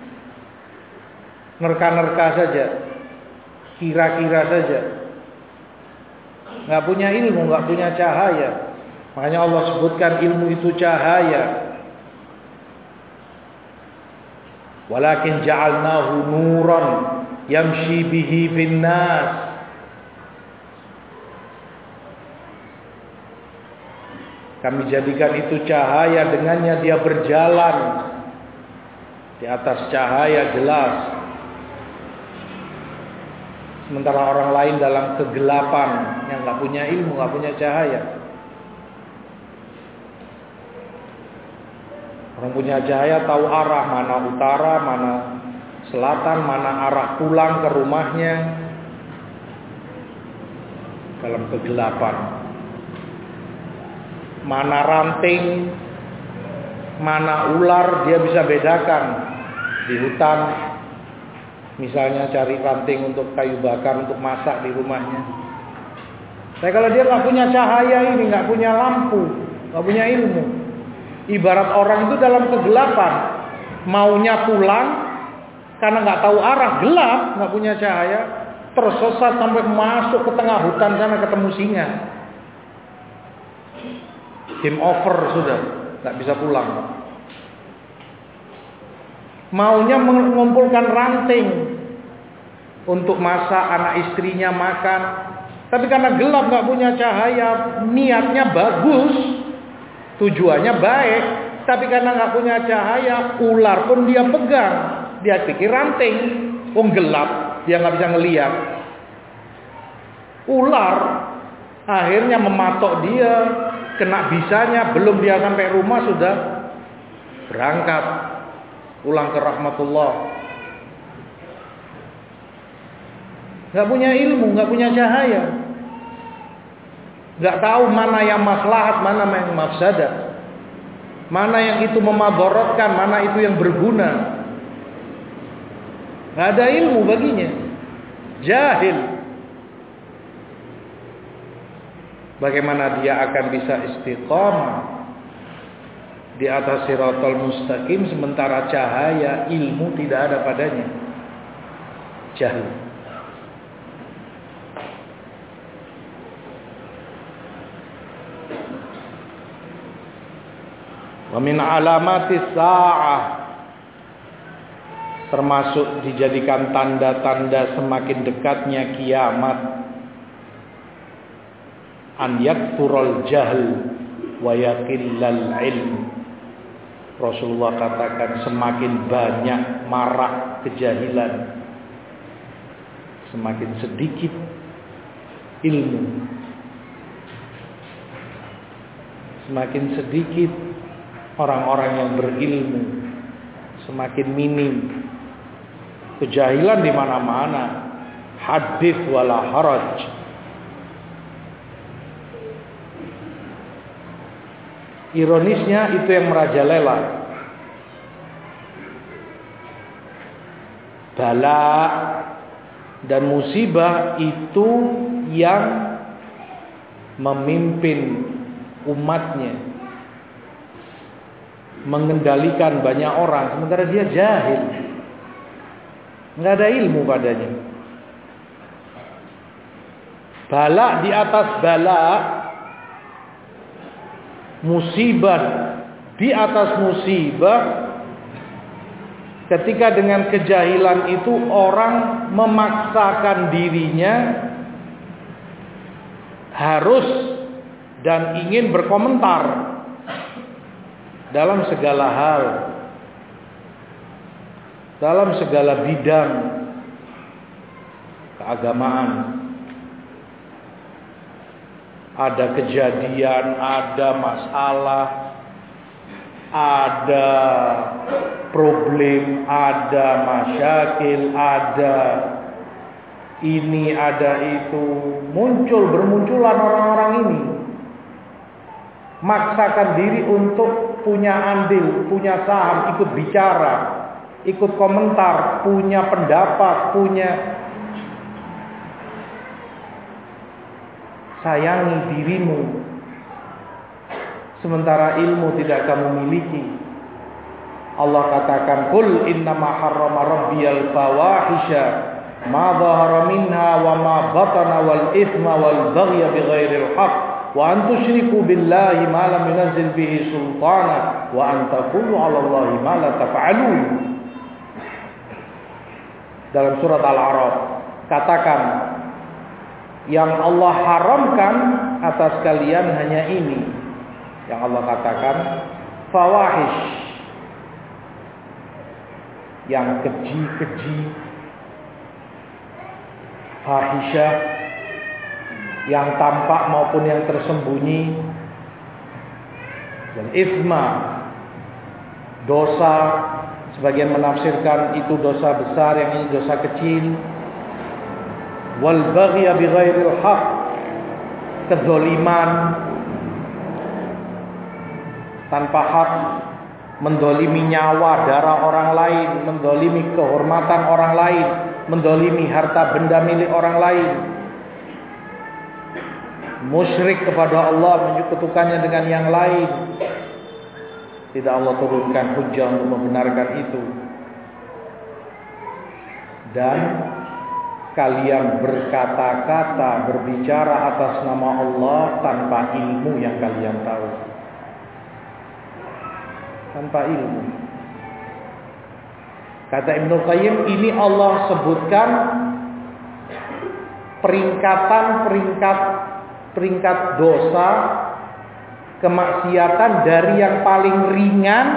nerka-nerka saja, kira-kira saja, nggak punya ilmu, nggak punya cahaya. Makanya Allah sebutkan ilmu itu cahaya. Walakin ja'alnahu nuran yamshi bihi fin nas. Kami jadikan itu cahaya, dengannya dia berjalan di atas cahaya jelas. Sementara orang lain dalam kegelapan, yang nggak punya ilmu, nggak punya cahaya. Orang punya cahaya tahu arah, mana utara, mana selatan, mana arah pulang ke rumahnya dalam kegelapan. Mana ranting, mana ular, dia bisa bedakan di hutan. Misalnya cari ranting untuk kayu bakar untuk masak di rumahnya. Tapi kalau dia nggak punya cahaya ini, nggak punya lampu, nggak punya ilmu, ibarat orang itu dalam kegelapan, maunya pulang karena nggak tahu arah, gelap, nggak punya cahaya, tersesat sampai masuk ke tengah hutan sana ketemu singa. Game over sudah, nggak bisa pulang. maunya mengumpulkan ranting untuk masak, anak istrinya makan. Tapi karena gelap, gak punya cahaya, niatnya bagus, tujuannya baik, tapi karena gak punya cahaya, ular pun dia pegang. Dia pikir ranting, gelap, dia gak bisa ngelihat. Ular akhirnya mematok dia, kena bisanya, belum dia sampai rumah sudah berangkat pulang ke rahmatullah. Gak punya ilmu, gak punya cahaya, gak tahu mana yang maslahat, mana yang mafsadat, mana yang itu memadorotkan, mana itu yang berguna. Gak ada ilmu baginya, jahil. Bagaimana dia akan bisa istiqamah di atas siratal mustaqim sementara cahaya ilmu tidak ada padanya? Jahil. Wa min alamatis sa'ah, termasuk dijadikan tanda-tanda semakin dekatnya kiamat, an yakthurul jahl wa yaqillal ilm. Rasulullah katakan semakin banyak marak kejahilan, semakin sedikit ilmu. Semakin sedikit orang-orang yang berilmu, semakin minim. Kejahilan di mana-mana. Hadits wala haraj. Ironisnya itu yang merajalela. Bala dan musibah itu yang memimpin umatnya, mengendalikan banyak orang, sementara dia jahil, nggak ada ilmu padanya. Bala di atas bala, musibah di atas musibah. Ketika dengan kejahilan itu orang memaksakan dirinya harus dan ingin berkomentar dalam segala hal, dalam segala bidang keagamaan. Ada kejadian, ada masalah, ada problem, ada masyakil, ada ini, ada itu. Bermunculan orang-orang ini, maksakan diri untuk punya andil, punya saham, ikut bicara, ikut komentar, punya pendapat, punya. Sayangi dirimu, sementara ilmu tidak kamu miliki. Allah katakan, "Qul innama harrama rabbiyal fawahisha ma dhahara minha wa ma batana wal ithma wal baghya bighairil haqq wa an tusyriku billahi ma lam yunzil bihi sultana wa an taqulu 'ala Allahi ma la taf'alun." Dalam surat Al-A'raf katakan, yang Allah haramkan atas kalian hanya ini. Yang Allah katakan fawahish, yang keji-keji, fahisyah, yang tampak maupun yang tersembunyi, dan itsma, dosa. Sebagian menafsirkan itu dosa besar, yang ini dosa kecil. Wal baghya bighairil haqq, kezaliman tanpa hak, mendolimi nyawa, darah orang lain, mendolimi kehormatan orang lain, mendolimi harta benda milik orang lain, musyrik kepada Allah, menyekutukannya dengan yang lain. Tidak Allah turunkan hujjah untuk membenarkan itu. Dan kalian berkata-kata, berbicara atas nama Allah tanpa ilmu yang kalian tahu. Tanpa ilmu. Kata Ibnu Qayyim, ini Allah sebutkan peringkat dosa kemaksiatan dari yang paling ringan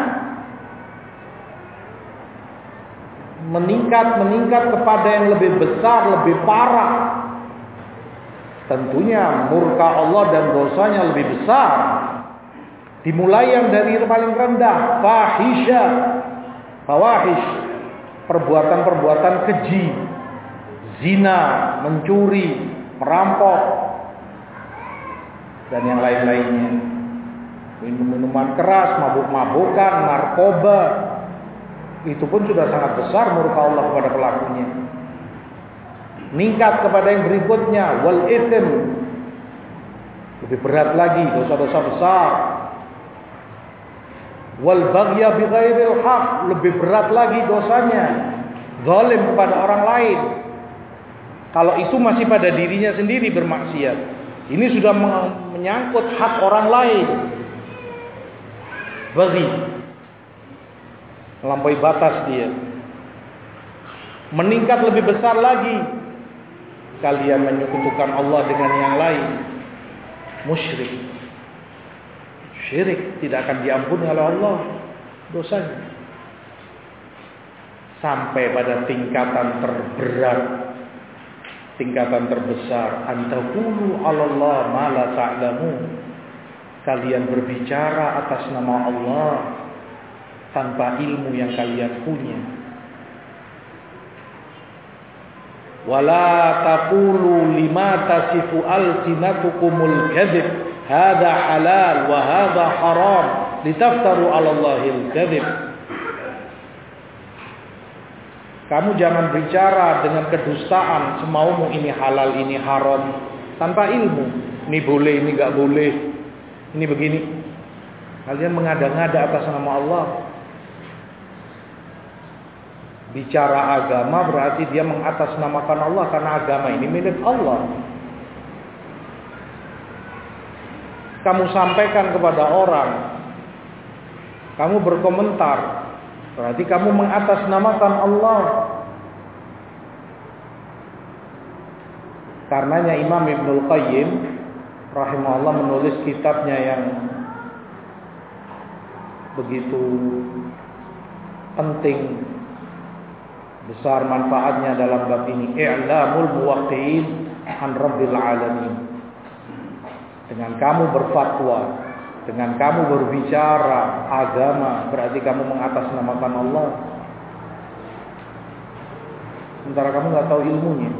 meningkat kepada yang lebih besar, lebih parah. Tentunya murka Allah dan dosanya lebih besar. Dimulai yang dari paling rendah, fawahish, perbuatan-perbuatan keji, zina, mencuri, merampok, dan yang lain-lainnya. Minum-minuman keras, mabuk-mabukan, narkoba. Itu pun sudah sangat besar murka Allah kepada pelakunya. Meningkat kepada yang berikutnya, wal itsm, lebih berat lagi, dosa-dosa besar. Wal baghya bighairil haq, lebih berat lagi dosanya, zalim kepada orang lain. Kalau itu masih pada dirinya sendiri bermaksiat, ini sudah menyangkut hak orang lain. Baghi, melampaui batas dia. Meningkat lebih besar lagi, kalian menyekutukan Allah dengan yang lain. Musyrik, syirik, tidak akan diampuni oleh Allah dosanya. Sampai pada tingkatan terberat, tingkatan terbesar, antaqulu 'alallahi ma la ta'lamun. Kalian berbicara atas nama Allah tanpa ilmu yang kalian punya. Wala taqulu lima tasifu alsinatukumul kadzib hadza halal wa hadza haram litaftaru 'alallahil kadzib. Kamu jangan bicara dengan kedustaan semaumu, ini halal, ini haram, tanpa ilmu. Ini boleh, ini enggak boleh, ini begini. Kalian mengada-ngada atas nama Allah. Bicara agama berarti dia mengatasnamakan Allah, karena agama ini milik Allah. Kamu sampaikan kepada orang, kamu berkomentar, berarti kamu mengatasnamakan Allah. Karenanya Imam Ibnu Qayyim rahimahullah menulis kitabnya yang begitu penting, besar manfaatnya dalam bab ini, I'lamul Muwaqqi'in an Rabbil Alamin. Dengan kamu berfatwa, dengan kamu berbicara agama, berarti kamu mengatasnamakan Allah. Sementara kamu nggak tahu ilmunya.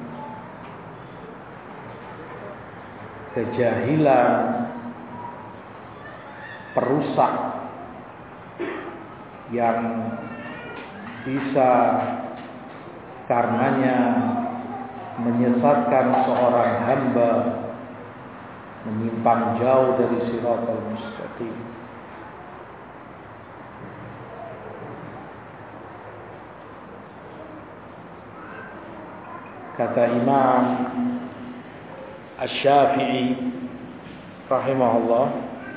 Kejahilan perusak yang bisa karenanya menyesatkan seorang hamba menyimpang jauh dari Shiratal Mustaqim. Kata Imam Asy-Syafi'i rahimahullah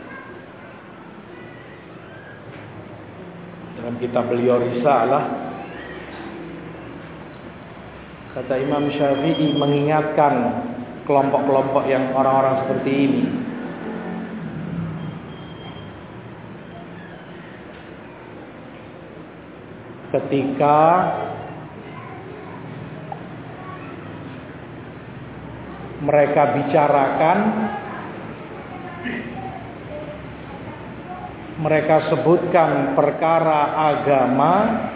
dalam kitab beliau Risalah, kata Imam Syafi'i mengingatkan kelompok-kelompok yang orang-orang seperti ini. Ketika mereka bicarakan, mereka sebutkan perkara agama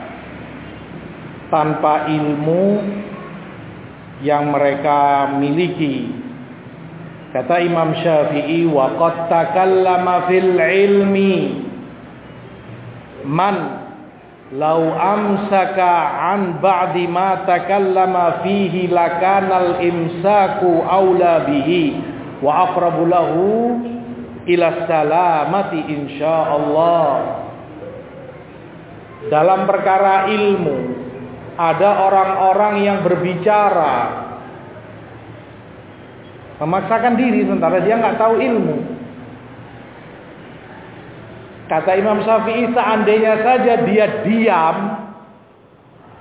tanpa ilmu yang mereka miliki. Kata Imam Syafi'i, wa qad takallama fil ilmi man law amsaka an ba'di ma takallama fihi lakanal imsaku aula bihi wa aqrabu lahu ila salamati insyaallah. Dalam perkara ilmu ada orang-orang yang berbicara memaksakan diri sementara dia nggak tahu ilmu. Kata Imam Syafi'i, seandainya saja dia diam,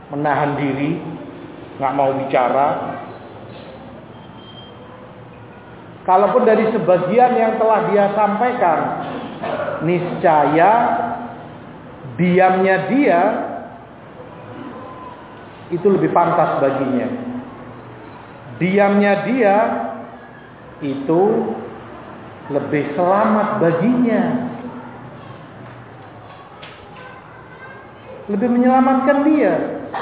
menahan diri, nggak mau bicara. Kalaupun dari sebagian yang telah dia sampaikan, niscaya diamnya dia itu lebih pantas baginya. Diamnya dia itu lebih selamat baginya, lebih menyelamatkan dia.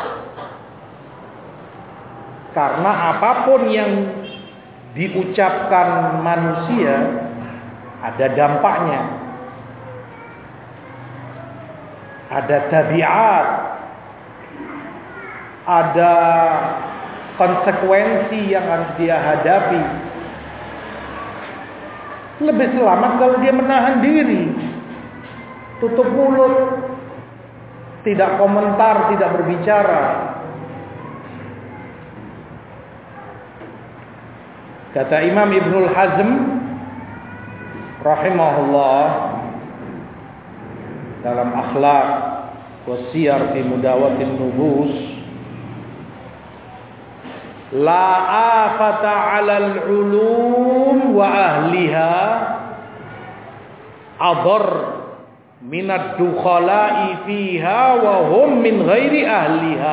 Karena apapun yang diucapkan manusia ada dampaknya, ada tabiat, ada konsekuensi yang harus dia hadapi. Lebih selamat kalau dia menahan diri, tutup mulut, tidak komentar, tidak berbicara. Kata Imam Ibnul Hazm rahimahullah dalam Akhlaq Wasiyar fi Mudawatin Nubus, la afata 'alal 'ulum wa ahliha adhar minad dukhala'i fiha wa hum min ghairi ahliha.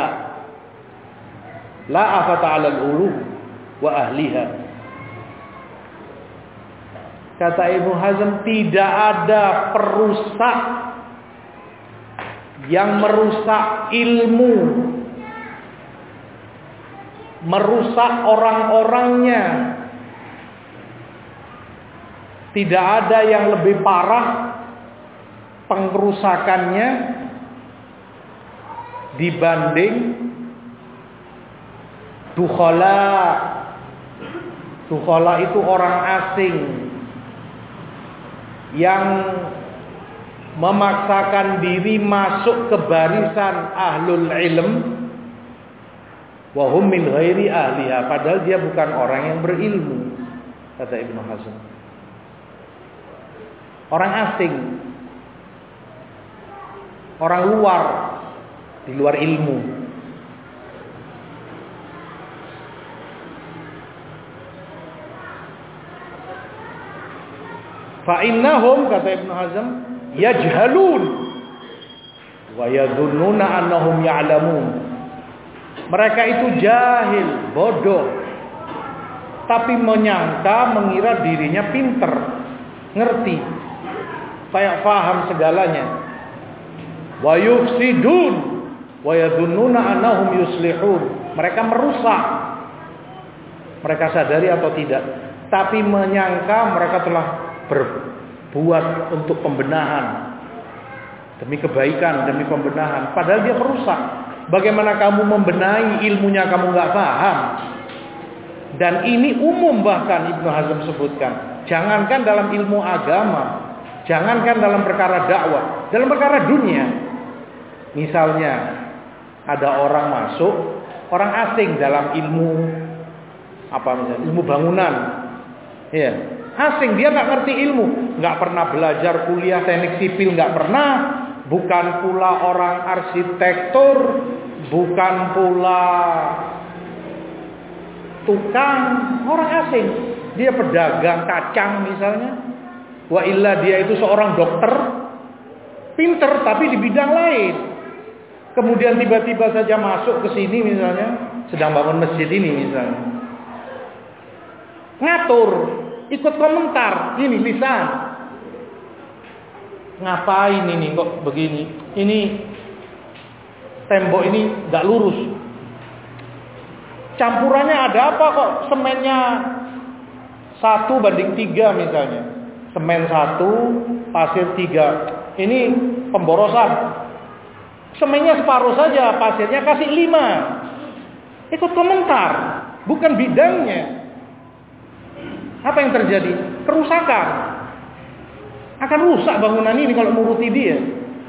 La afata 'alal 'ulum wa ahliha. Kata Ibnu Hazm, tidak ada perusak yang merusak ilmu, merusak orang-orangnya. Tidak ada yang lebih parah pengrusakannya dibanding dukhala. Dukhala itu orang asing yang memaksakan diri masuk ke barisan ahlul ilm wa hum min ghairi ahliha, padahal dia bukan orang yang berilmu. Kata Ibnu Hazm, orang asing, orang luar, di luar ilmu. Fa innahum, kata Ibnu Hazm, yajhalun wa yadhunnuna annahum ya'lamun. Mereka itu jahil, bodoh, tapi mengira dirinya pinter, ngerti, kayak paham segalanya. Wa yufsidun wa yadhunnuna annahum yuslihun. Mereka merusak, mereka sadari atau tidak, tapi menyangka mereka telah berbuat untuk pembenahan, demi kebaikan, demi pembenahan, padahal dia perusak. Bagaimana kamu membenahi ilmunya kamu nggak paham? Dan ini umum, bahkan Ibnu Hazm sebutkan, jangankan dalam ilmu agama, jangankan dalam perkara dakwah, dalam perkara dunia. Misalnya ada orang masuk, orang asing dalam ilmu apa misalnya, ilmu bangunan, ya. Asing, dia nggak ngerti ilmu, nggak pernah belajar kuliah teknik sipil, nggak pernah, bukan pula orang arsitektur, bukan pula tukang, orang asing. Dia pedagang kacang misalnya, wa illa dia itu seorang dokter, pinter tapi di bidang lain. Kemudian tiba-tiba saja masuk ke sini misalnya, sedang bangun masjid ini misalnya, ngatur, ikut komentar, ini lisan. Ngapain ini kok begini? Ini tembok ini nggak lurus. Campurannya ada apa kok semennya 1:3 misalnya. Semen 1, pasir 3. Ini pemborosan. Semennya separuh saja, pasirnya kasih 5. Ikut komentar, bukan bidangnya. Apa yang terjadi? Kerusakan. Akan rusak bangunan ini kalau nuruti dia.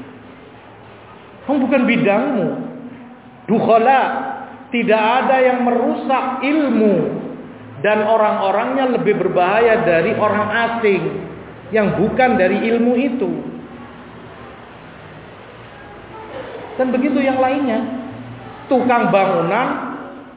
Bukan bidangmu. Dukhala. Tidak ada yang merusak ilmu. Dan orang-orangnya lebih berbahaya dari orang asing yang bukan dari ilmu itu. Dan begitu yang lainnya. Tukang bangunan,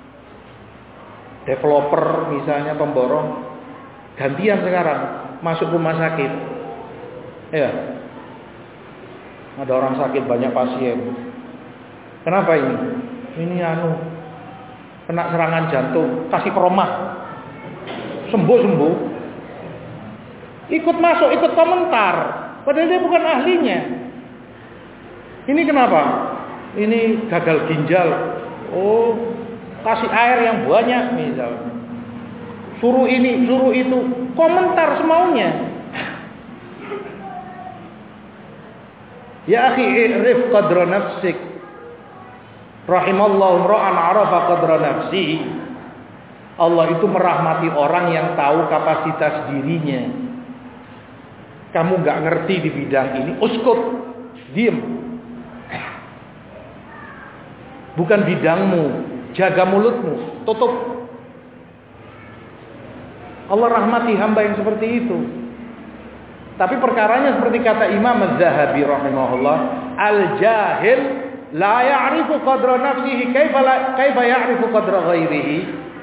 developer misalnya, pemborong, gantian sekarang masuk rumah sakit. Ya. Ada orang sakit, banyak pasien. Kenapa ini? Ini kena serangan jantung, kasih kromat. Sembuh. Ikut masuk, ikut komentar. Padahal dia bukan ahlinya. Ini kenapa? Ini gagal ginjal. Oh, kasih air yang banyak misalnya. Suruh ini, suruh itu. Komentar semaunya. Ya akhi, i'rif qadra nafsik. Rahimallahu ra'an arafa qadra nafsi. Allah itu merahmati orang yang tahu kapasitas dirinya. Kamu gak ngerti di bidang ini, uskut, diem. Bukan bidangmu, jaga mulutmu, tutup. Allah rahmati hamba yang seperti itu. Tapi perkaranya seperti kata Imam Az-Zahabi rahimahullah, al-jahil la ya'rifu qadra nafsihi kaifa ya'rifu qadra ghairihi.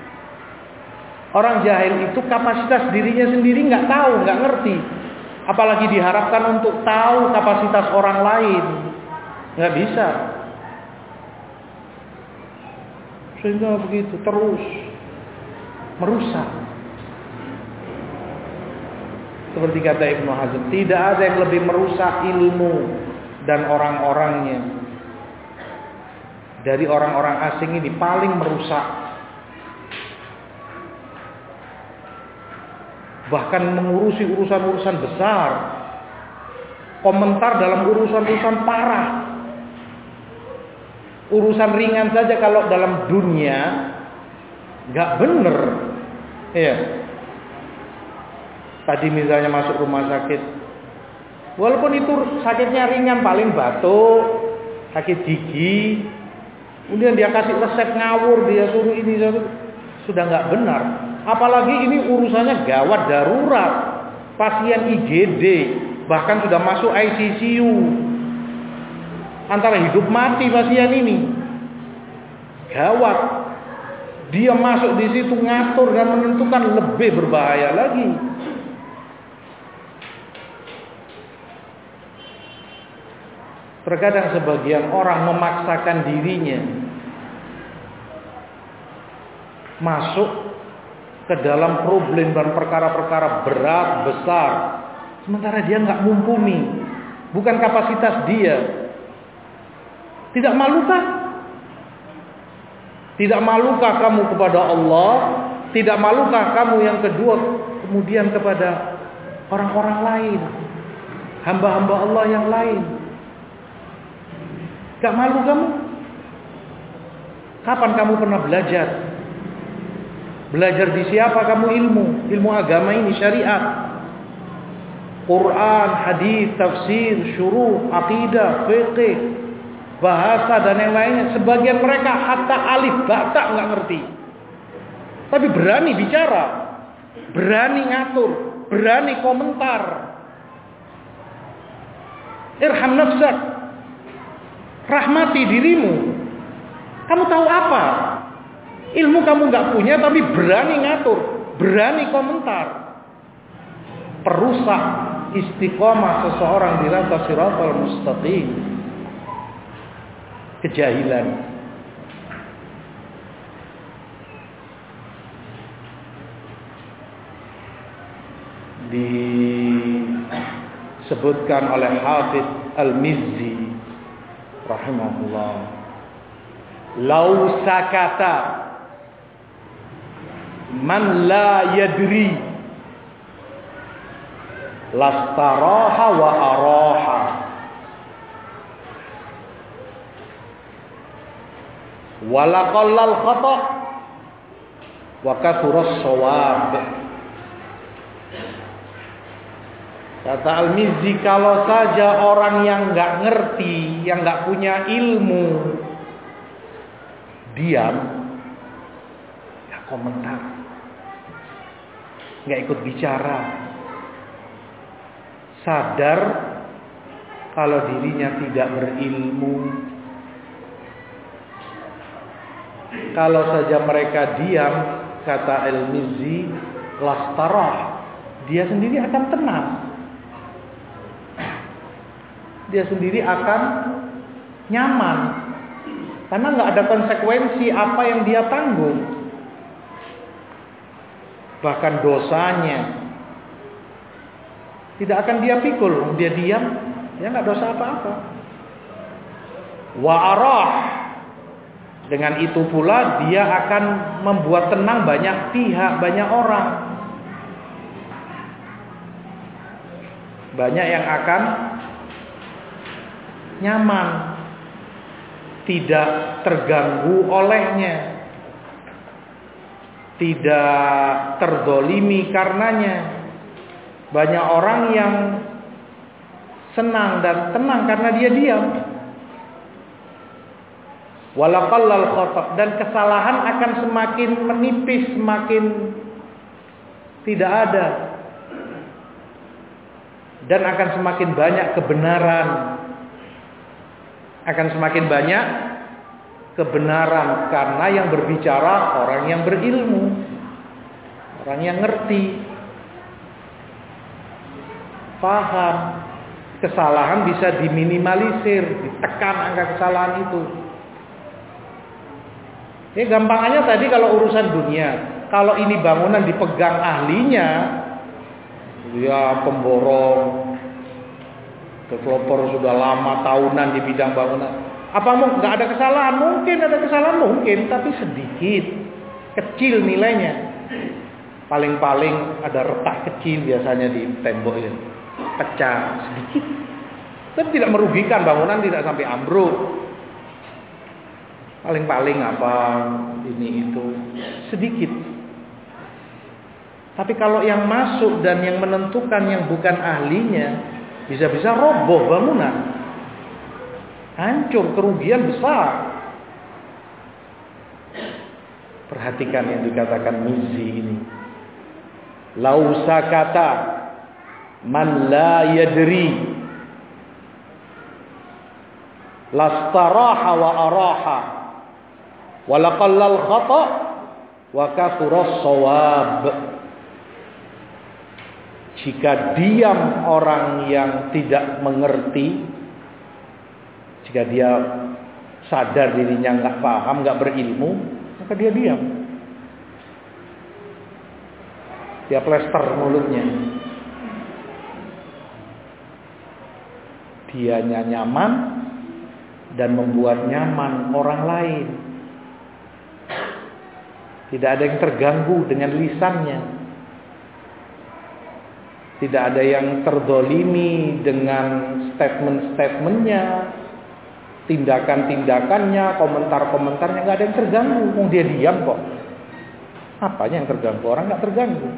Orang jahil itu kapasitas dirinya sendiri nggak tahu, nggak ngerti. Apalagi diharapkan untuk tahu kapasitas orang lain. Nggak bisa. Sehingga begitu terus merusak. Seperti kata Ibnu Hazm, tidak ada yang lebih merusak ilmu dan orang-orangnya dari orang-orang asing ini, paling merusak. Bahkan mengurusi urusan-urusan besar, komentar dalam urusan-urusan parah. Urusan ringan saja kalau dalam dunia nggak bener, ya. Tadi misalnya masuk rumah sakit, walaupun itu sakitnya ringan, paling batuk, sakit gigi, kemudian dia kasih resep ngawur, dia suruh ini, sudah nggak benar. Apalagi ini urusannya gawat, darurat, pasien IGD, bahkan sudah masuk ICU, antara hidup mati pasien ini, gawat. Dia masuk di situ ngatur dan menentukan, lebih berbahaya lagi. Terkadang sebagian orang memaksakan dirinya masuk ke dalam problem dan perkara-perkara berat, besar, sementara dia nggak mumpuni, bukan kapasitas dia. Tidak malukah? Tidak malukah kamu kepada Allah? Tidak malukah kamu yang kedua kemudian kepada orang-orang lain, hamba-hamba Allah yang lain? Gak malu kamu? Kapan kamu pernah belajar? Belajar di siapa kamu ilmu agama ini, syariat, Quran, hadis, tafsir, syuruh, akidah, fiqh, bahasa dan yang lainnya. Sebagian mereka hatta alif bata nggak ngerti, tapi berani bicara, berani ngatur, berani komentar. Irham nafsak, rahmati dirimu. Kamu tahu apa? Ilmu kamu nggak punya, tapi berani ngatur, berani komentar. Perusak istiqomah seseorang di atas siratal mustaqim. Kejahilan. Disebutkan oleh Hafidz Al-Mizzi rahimahullah, lau sakata man la yadri lastaraha wa araha walaqallal khata wa kathuras shawab. Kata Al-Mizzi, kalau saja orang yang nggak ngerti, yang nggak punya ilmu, diam, nggak komentar, nggak ikut bicara, sadar kalau dirinya tidak berilmu, Kalau saja mereka diam, kata Al-Mizzi, lastarah, dia sendiri akan tenang. Dia sendiri akan nyaman. Karena nggak ada konsekuensi apa yang dia tanggung. Bahkan dosanya tidak akan dia pikul. Dia diam, dia nggak dosa apa-apa. Wa arah, dengan itu pula dia akan membuat tenang banyak pihak, banyak orang. Banyak yang akan nyaman, tidak terganggu olehnya, tidak terdolimi karenanya. Banyak orang yang senang dan tenang karena dia diam. Walaqallal khata', dan kesalahan akan semakin menipis, semakin tidak ada, dan akan semakin banyak kebenaran. Akan semakin banyak kebenaran karena yang berbicara orang yang berilmu, orang yang ngerti, paham. Kesalahan bisa diminimalisir, ditekan angka kesalahan itu. Gampangannya tadi kalau urusan dunia, kalau ini bangunan dipegang ahlinya, dia pemborong, developer sudah lama tahunan di bidang bangunan. Apa nggak ada kesalahan? Mungkin ada kesalahan, mungkin, tapi sedikit, kecil nilainya. Paling-paling ada retak kecil biasanya di tembok ini, pecah sedikit. Tapi tidak merugikan, bangunan tidak sampai ambruk. Paling-paling apa ini itu sedikit. Tapi kalau yang masuk dan yang menentukan yang bukan ahlinya, bisa-bisa roboh bangunan, hancur, kerugian besar. Perhatikan yang dikatakan Mizzi ini. Lau sakata man la yadri lastaraha wa araha walaqallal khata' wa kathuras shawab. Jika diam orang yang tidak mengerti, jika dia sadar dirinya nggak paham, nggak berilmu, maka dia diam. Dia plester mulutnya. Dianya nyaman dan membuat nyaman orang lain. Tidak ada yang terganggu dengan lisannya. Tidak ada yang terdolimi dengan statement-statementnya, tindakan-tindakannya, komentar-komentarnya. Nggak ada yang terganggu. Dia diam kok. Apanya yang terganggu? Orang nggak terganggu.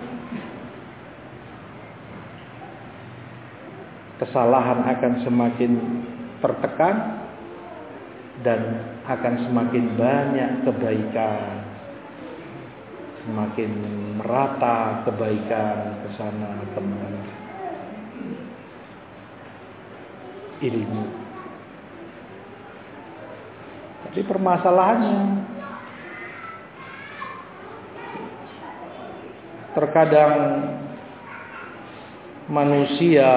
Kesalahan akan semakin tertekan dan akan semakin banyak kebaikan. Semakin merata kebaikan ke sana kemari. Ilmu. Tapi permasalahannya, terkadang manusia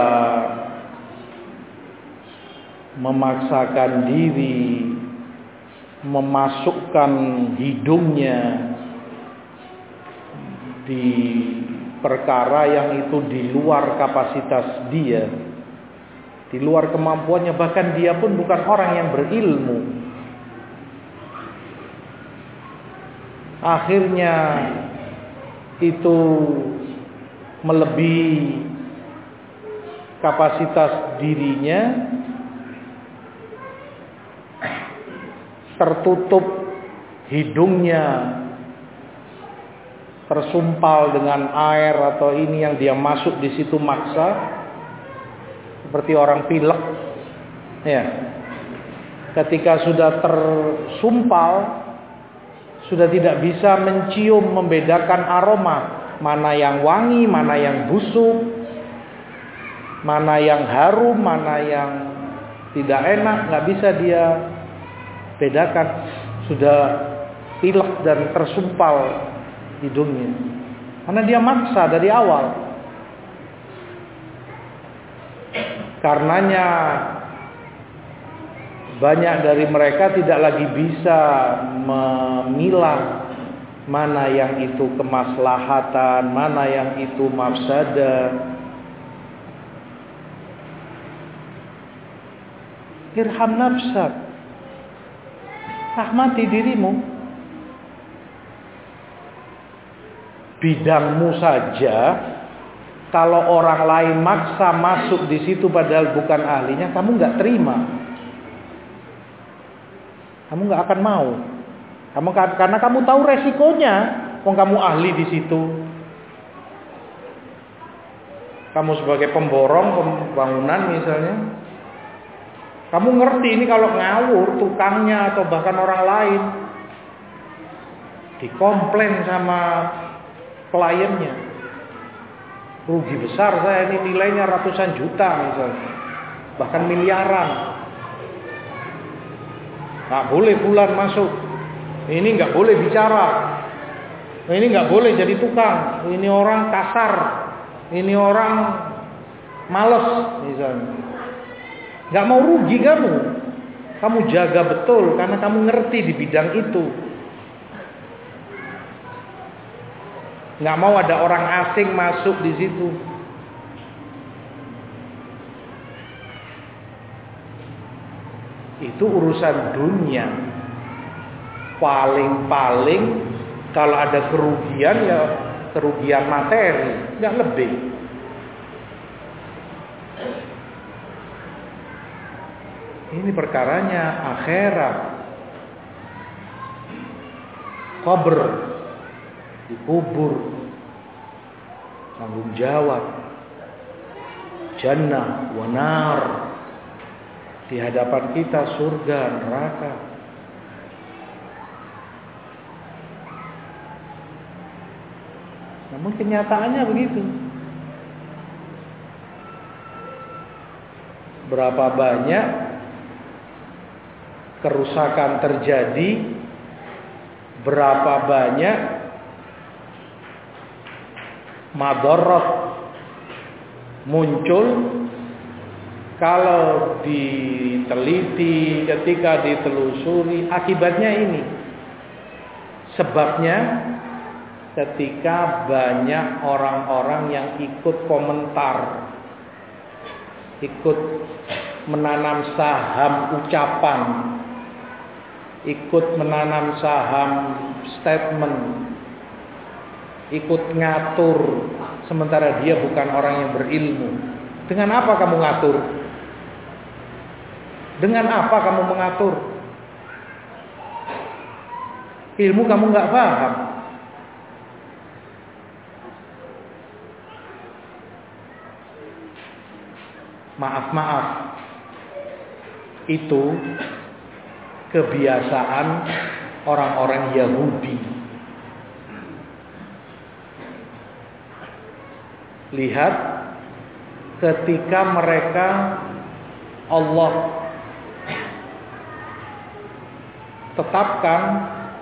memaksakan diri, memasukkan hidungnya di perkara yang itu di luar kapasitas dia, di luar kemampuannya. Bahkan dia pun bukan orang yang berilmu. Akhirnya itu melebihi kapasitas dirinya, tertutup hidungnya, tersumpal dengan air atau ini yang dia masuk di situ maksa, seperti orang pilek, ya. Ketika sudah tersumpal, sudah tidak bisa mencium, membedakan aroma, mana yang wangi, mana yang busuk, mana yang harum, mana yang tidak enak, nggak bisa dia bedakan. Sudah pilek dan tersumpal hidungnya. Karena dia maksa dari awal. Karenanya banyak dari mereka tidak lagi bisa memilah mana yang itu kemaslahatan, mana yang itu mafsadah. Irham nafsak, rahmati dirimu. Bidangmu saja, kalau orang lain maksa masuk di situ padahal bukan ahlinya, kamu nggak terima. Kamu nggak akan mau. Karena kamu tahu resikonya. Wong kamu ahli di situ. Kamu sebagai pemborong pembangunan misalnya, kamu ngerti ini kalau ngawur tukangnya atau bahkan orang lain dikomplain sama kliennya, rugi besar saya ini, nilainya ratusan juta misalnya, bahkan miliaran. Nggak boleh bulan masuk, ini nggak boleh bicara, ini nggak boleh jadi tukang, ini orang kasar, ini orang males misalnya. Nggak mau rugi kamu jaga betul karena kamu ngerti di bidang itu. Nggak mau ada orang asing masuk di situ. Itu urusan dunia. Paling-paling kalau ada kerugian ya kerugian materi, nggak lebih. Ini perkaranya akhirat. Qabr, dikubur, tanggung jawab, jannah wa nar, di hadapan kita surga neraka. Namun kenyataannya begitu. Berapa banyak kerusakan terjadi, berapa banyak madarat muncul kalau diteliti, ketika ditelusuri, akibatnya ini. Sebabnya ketika banyak orang-orang yang ikut komentar, ikut menanam saham ucapan, ikut menanam saham statement, ikut ngatur, sementara dia bukan orang yang berilmu. Dengan apa kamu ngatur? Dengan apa kamu mengatur? Ilmu kamu nggak paham. Maaf, itu kebiasaan orang-orang Yahudi. Lihat ketika mereka Allah tetapkan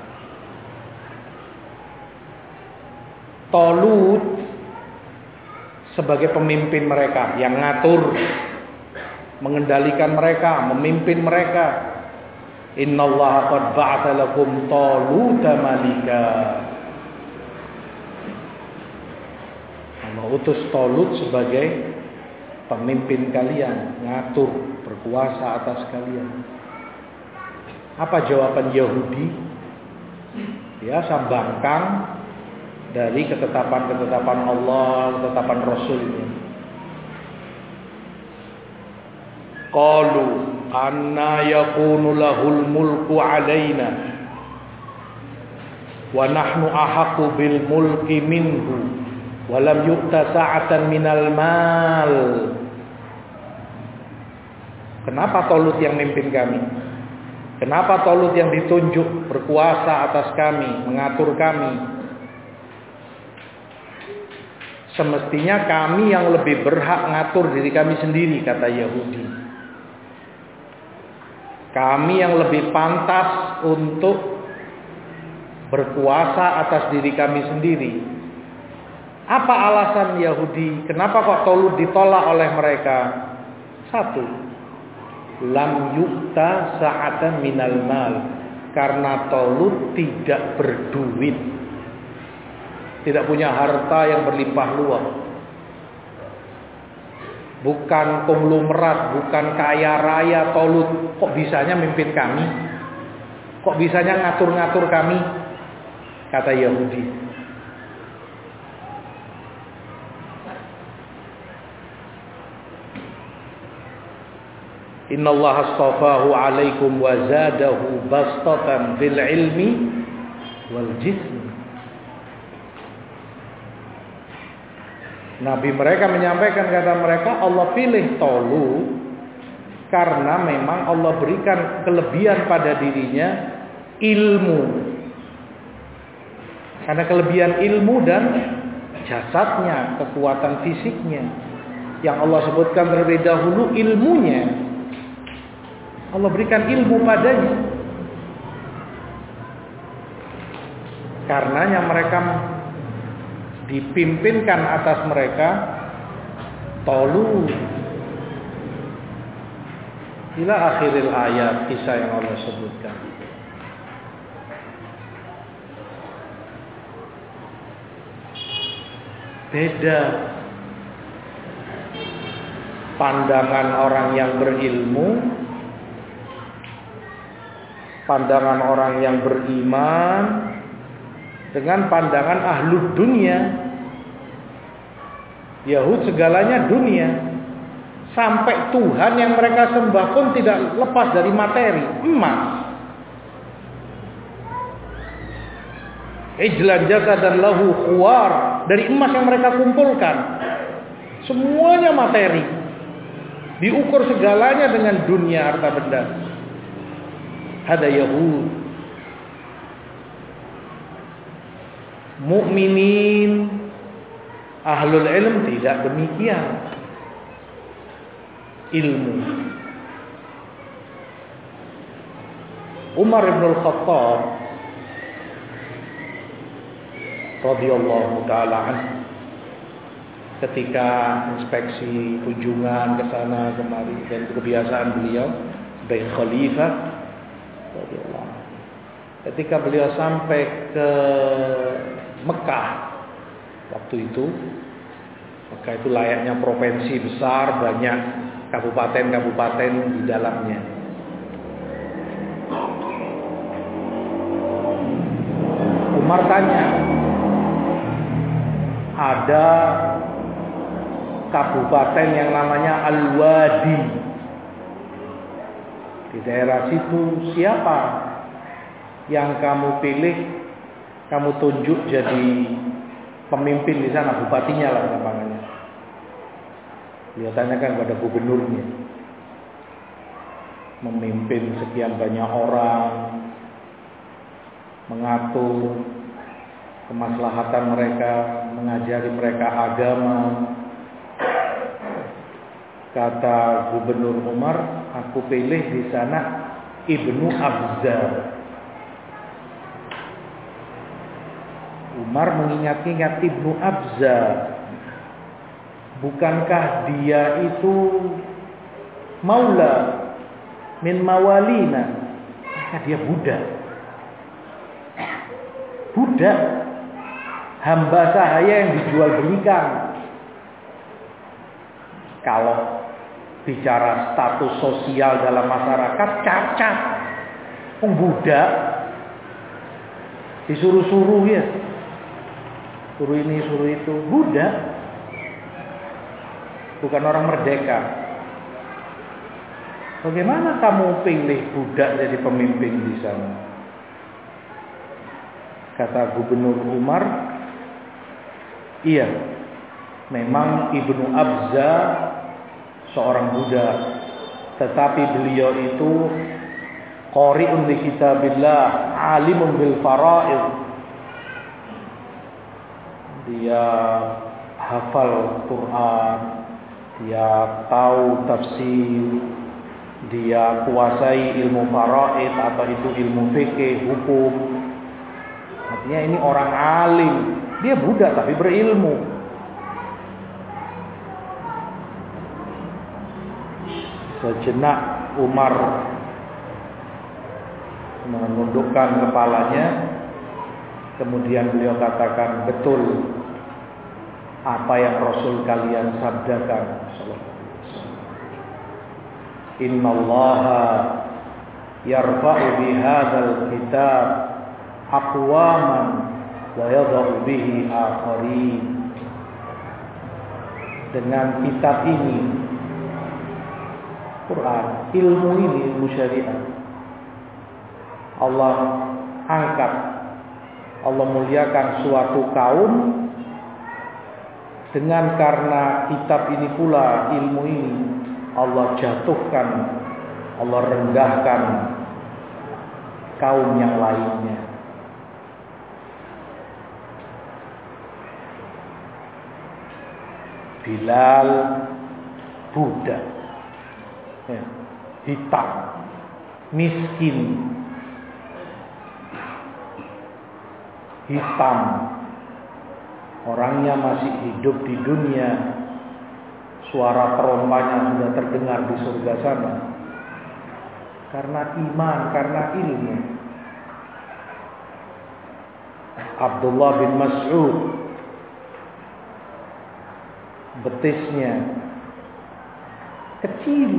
Talut sebagai pemimpin mereka yang ngatur, mengendalikan mereka, memimpin mereka. Innallaha qad ba'atha lakum Taluta malika. Allah utus Talut sebagai pemimpin kalian, ngatur, berkuasa atas kalian. Apa jawaban Yahudi? Ya, sambangkan dari ketetapan-ketetapan Allah, ketetapan Rasulnya. Qalu anna yakunu lahul mulku alaina wa nahnu ahaqqu bil mulki minhu wa lam yu'ta sa'atan minal mal. Kenapa Talut yang mimpin kami? Kenapa Talut yang ditunjuk berkuasa atas kami, mengatur kami? Semestinya kami yang lebih berhak ngatur diri kami sendiri, kata Yahudi. Kami yang lebih pantas untuk berkuasa atas diri kami sendiri. Apa alasan Yahudi? Kenapa kok Talut ditolak oleh mereka? Satu, lam yukta sa'atan minal mal. Karena Talut tidak berduit, tidak punya harta yang berlimpah ruah, bukan konglomerat, bukan kaya raya. Talut kok bisanya mimpin kami, kok bisanya ngatur-ngatur kami, kata Yahudi. Innallaha astafahu alaikum wa zadahu bastatan fil ilmi wal jism. Nabi mereka menyampaikan, kata mereka, Allah pilih Talut karena memang Allah berikan kelebihan pada dirinya ilmu. Karena kelebihan ilmu dan jasadnya, kekuatan fisiknya, yang Allah sebutkan terlebih dahulu ilmunya. Allah berikan ilmu padanya. Karenanya mereka dipimpinkan atas mereka Talut. Ila akhiril ayat, kisah yang Allah sebutkan. Beda pandangan orang yang berilmu, pandangan orang yang beriman, dengan pandangan ahlud dunia. Yahud segalanya dunia. Sampai Tuhan yang mereka sembah pun tidak lepas dari materi, emas. Ijlan jasadan lahu khuwar, dari emas yang mereka kumpulkan. Semuanya materi. Diukur segalanya dengan dunia, harta benda. Ada Yahud. Mukminin ahlul ilm tidak demikian. Ilmu. Umar bin Al-Khattab radhiyallahu taala anhu, ketika inspeksi kunjungan ke sana kemari, dan kebiasaan beliau sebagai khalifah, ketika beliau sampai ke Mekah, waktu itu Mekah itu layaknya provinsi besar, banyak kabupaten-kabupaten di dalamnya. Umar tanya, ada kabupaten yang namanya Al-Wadi di daerah situ, siapa yang kamu pilih, kamu tunjuk jadi pemimpin di sana, bupatinya lah gampangannya. Dia tanyakan kepada gubernurnya, memimpin sekian banyak orang, mengatur kemaslahatan mereka, mengajari mereka agama. Kata Gubernur Umar, aku pilih di sana Ibnu Abza. Umar mengingat-ingat Ibnu Abza. Bukankah dia itu maula min mawalina? Maka dia budak. Budak, hamba sahaya yang dijual belikan. Kalau bicara status sosial dalam masyarakat, cacat. Budak disuruh-suruh ya, suruh ini suruh itu. Budak, bukan orang merdeka. Bagaimana kamu pilih budak jadi pemimpin di sana? Kata Gubernur Umar, iya, memang Ibnu Abza seorang budak, tetapi beliau itu qari'un li kitabillah, alimun bil fara'id. Dia hafal Quran, dia tahu tafsir, dia kuasai ilmu fara'id atau itu ilmu fikih, hukum. Artinya ini orang alim, dia budak tapi berilmu. Sejenak Umar menundukkan kepalanya, kemudian beliau katakan, betul apa yang Rasul kalian sabdakan. Innallaha yarfa'u bihadzal kitab aqwaman wa yadh'u bihi akharin. Dengan kitab ini, Quran, ilmu ini, ilmu syariat, Allah angkat, Allah muliakan suatu kaum dengan karena kitab ini pula, ilmu ini Allah jatuhkan, Allah rendahkan kaum yang lainnya. Bilal budak, hitam, miskin, hitam, orangnya masih hidup di dunia, suara terompanya sudah terdengar di surga sana. Karena iman, karena ilmu. Abdullah bin Mas'ud, betisnya kecil,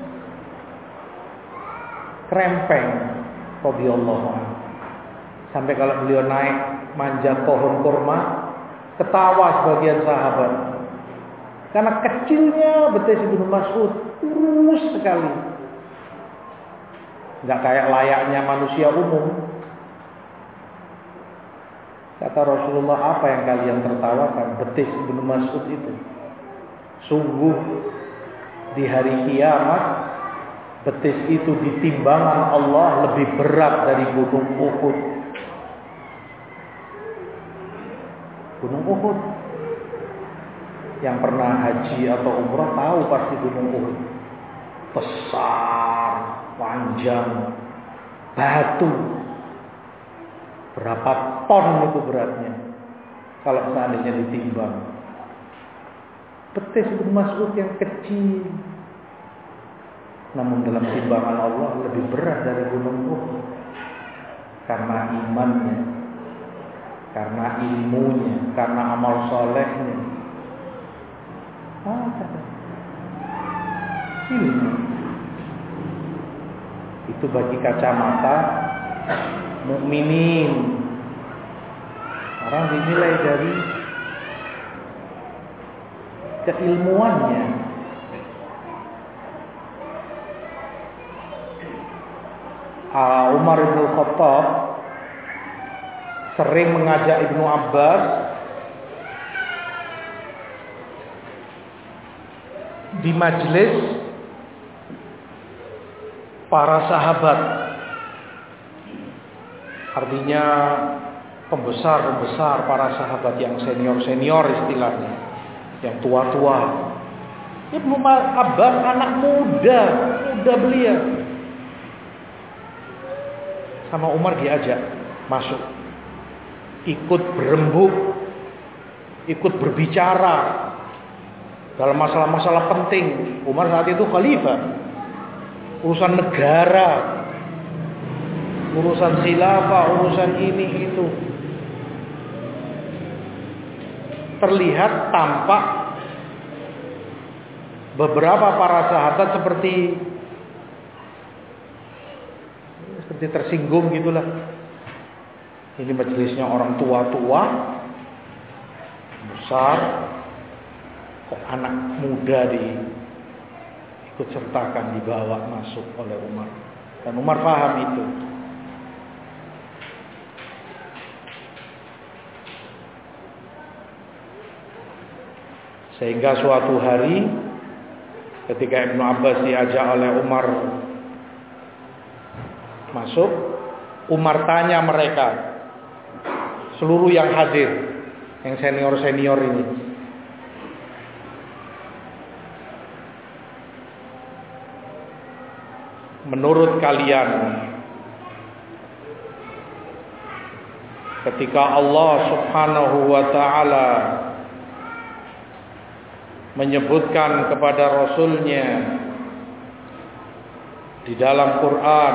krempeng, radhiyallahu anhu. Sampai kalau beliau naik manjat pohon kurma, ketawa sebagian sahabat. Karena kecilnya betis Ibnu Mas'ud, lurus sekali. Enggak kayak layaknya manusia umum. Kata Rasulullah, apa yang kalian tertawakan? Betis Ibnu Mas'ud itu. Sungguh di hari kiamat, betis itu di timbangan Allah lebih berat dari gunung Uhud. Gunung Uhud. Yang pernah haji atau umrah tahu pasti gunung Uhud. Besar, panjang, batu. Berapa ton itu beratnya kalau seandainya ditimbang. Betis Ibnu Mas'ud yang kecil, namun dalam timbangan Allah lebih berat dari gunung Uhud. Karena imannya, karena ilmunya, karena amal solehnya. Ilmu itu bagi kacamata mukminin. Orang dinilai dari keilmuannya. Umar bin Khattab sering mengajak Ibnu Abbas di majelis para sahabat. Artinya pembesar-pembesar para sahabat yang senior-senior istilahnya, yang tua-tua. Ibnu Abbas anak muda belia. Sama Umar diajak masuk, ikut berembuk, ikut berbicara dalam masalah-masalah penting. Umar saat itu khalifah, urusan negara, urusan khilafah, urusan ini itu. Terlihat tampak beberapa para sahabat seperti tersinggung gitulah. Ini majelisnya orang tua-tua besar, kok anak muda ikut sertakan, dibawa masuk oleh Umar. Dan Umar paham itu. Sehingga suatu hari ketika Ibnu Abbas diajak oleh Umar masuk, Umar tanya mereka, seluruh yang hadir, yang senior-senior ini, menurut kalian ketika Allah Subhanahu wa taala menyebutkan kepada Rasulnya di dalam Quran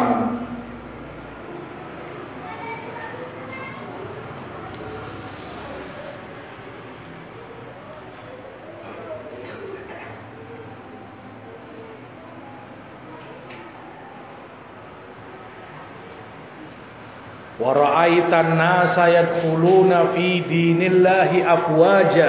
wa ra'aitan nasa yadkhuluna fi dinillahi afwaja.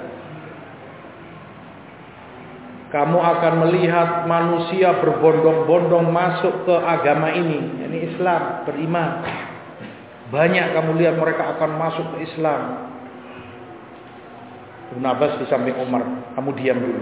Kamu akan melihat manusia berbondong-bondong masuk ke agama ini, yakni Islam, beriman. Banyak kamu lihat mereka akan masuk ke Islam. Ibn Abbas di samping Umar, kamu diam dulu.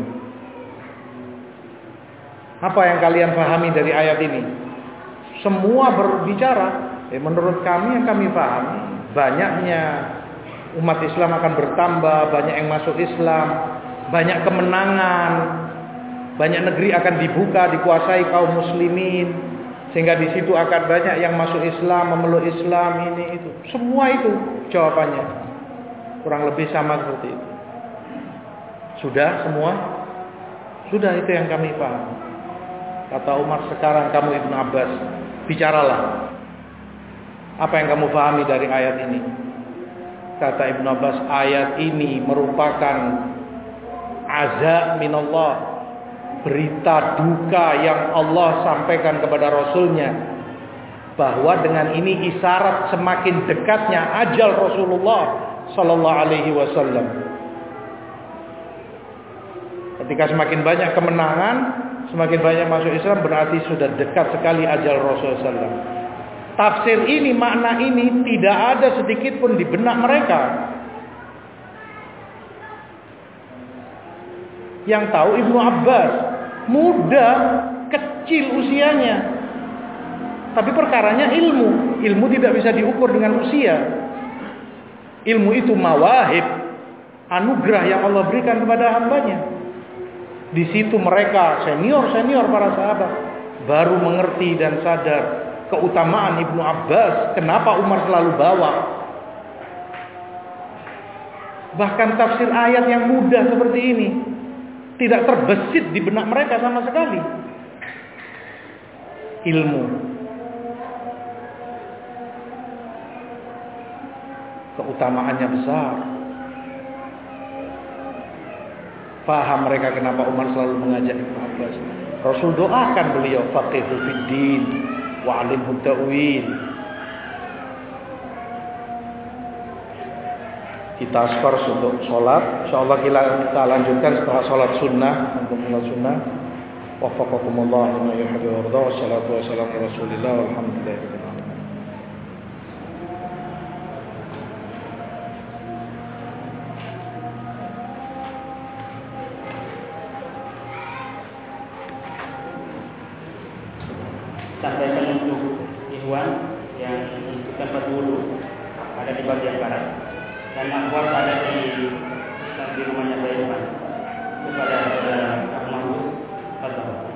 Apa yang kalian pahami dari ayat ini? Semua berbicara. Menurut kami yang kami pahami, banyaknya umat Islam akan bertambah, banyak yang masuk Islam, banyak kemenangan, banyak negeri akan dibuka, dikuasai kaum muslimin, sehingga di situ akan banyak yang masuk Islam, memeluk Islam, ini itu. Semua itu jawabannya. Kurang lebih sama seperti itu. Sudah semua? Sudah, itu yang kami paham. Kata Umar, sekarang kamu Ibn Abbas, bicaralah. Apa yang kamu pahami dari ayat ini? Kata Ibn Abbas, ayat ini merupakan azab minallah, berita duka yang Allah sampaikan kepada Rasulnya, bahwa dengan ini isyarat semakin dekatnya ajal Rasulullah Sallallahu Alaihi Wasallam. Ketika semakin banyak kemenangan, semakin banyak masuk Islam, berarti sudah dekat sekali ajal Rasulullah SAW. Tafsir ini, makna ini tidak ada sedikit pun di benak mereka. Yang tahu Ibnu Abbas, muda, kecil usianya. Tapi perkaranya ilmu. Ilmu tidak bisa diukur dengan usia. Ilmu itu mawahib, anugerah yang Allah berikan kepada hambanya. Di situ mereka senior para sahabat baru mengerti dan sadar keutamaan Ibnu Abbas, kenapa Umar selalu bawa. Bahkan tafsir ayat yang mudah seperti ini tidak terbesit di benak mereka sama sekali. Ilmu, keutamaannya besar. Paham mereka kenapa Umar selalu mengajak Ibnu Abbas. Rasul doakan beliau, faqihu fiddin wa'alimhu ta'wil. Kita askar untuk sholat. InsyaAllah kita lanjutkan setelah sholat sunnah. Untuk sholat sunnah. Waffaqakumullah lima yuhibbu wa yarda. Wassalatu wassalamu ala Rasulillah walhamdulillah. Sampaikan untuk ikhwan yang membutuhkan berwudu ada di bagian barat dan akhwat ada di rumahnya Bayi Depan kepada saudara Ahmad.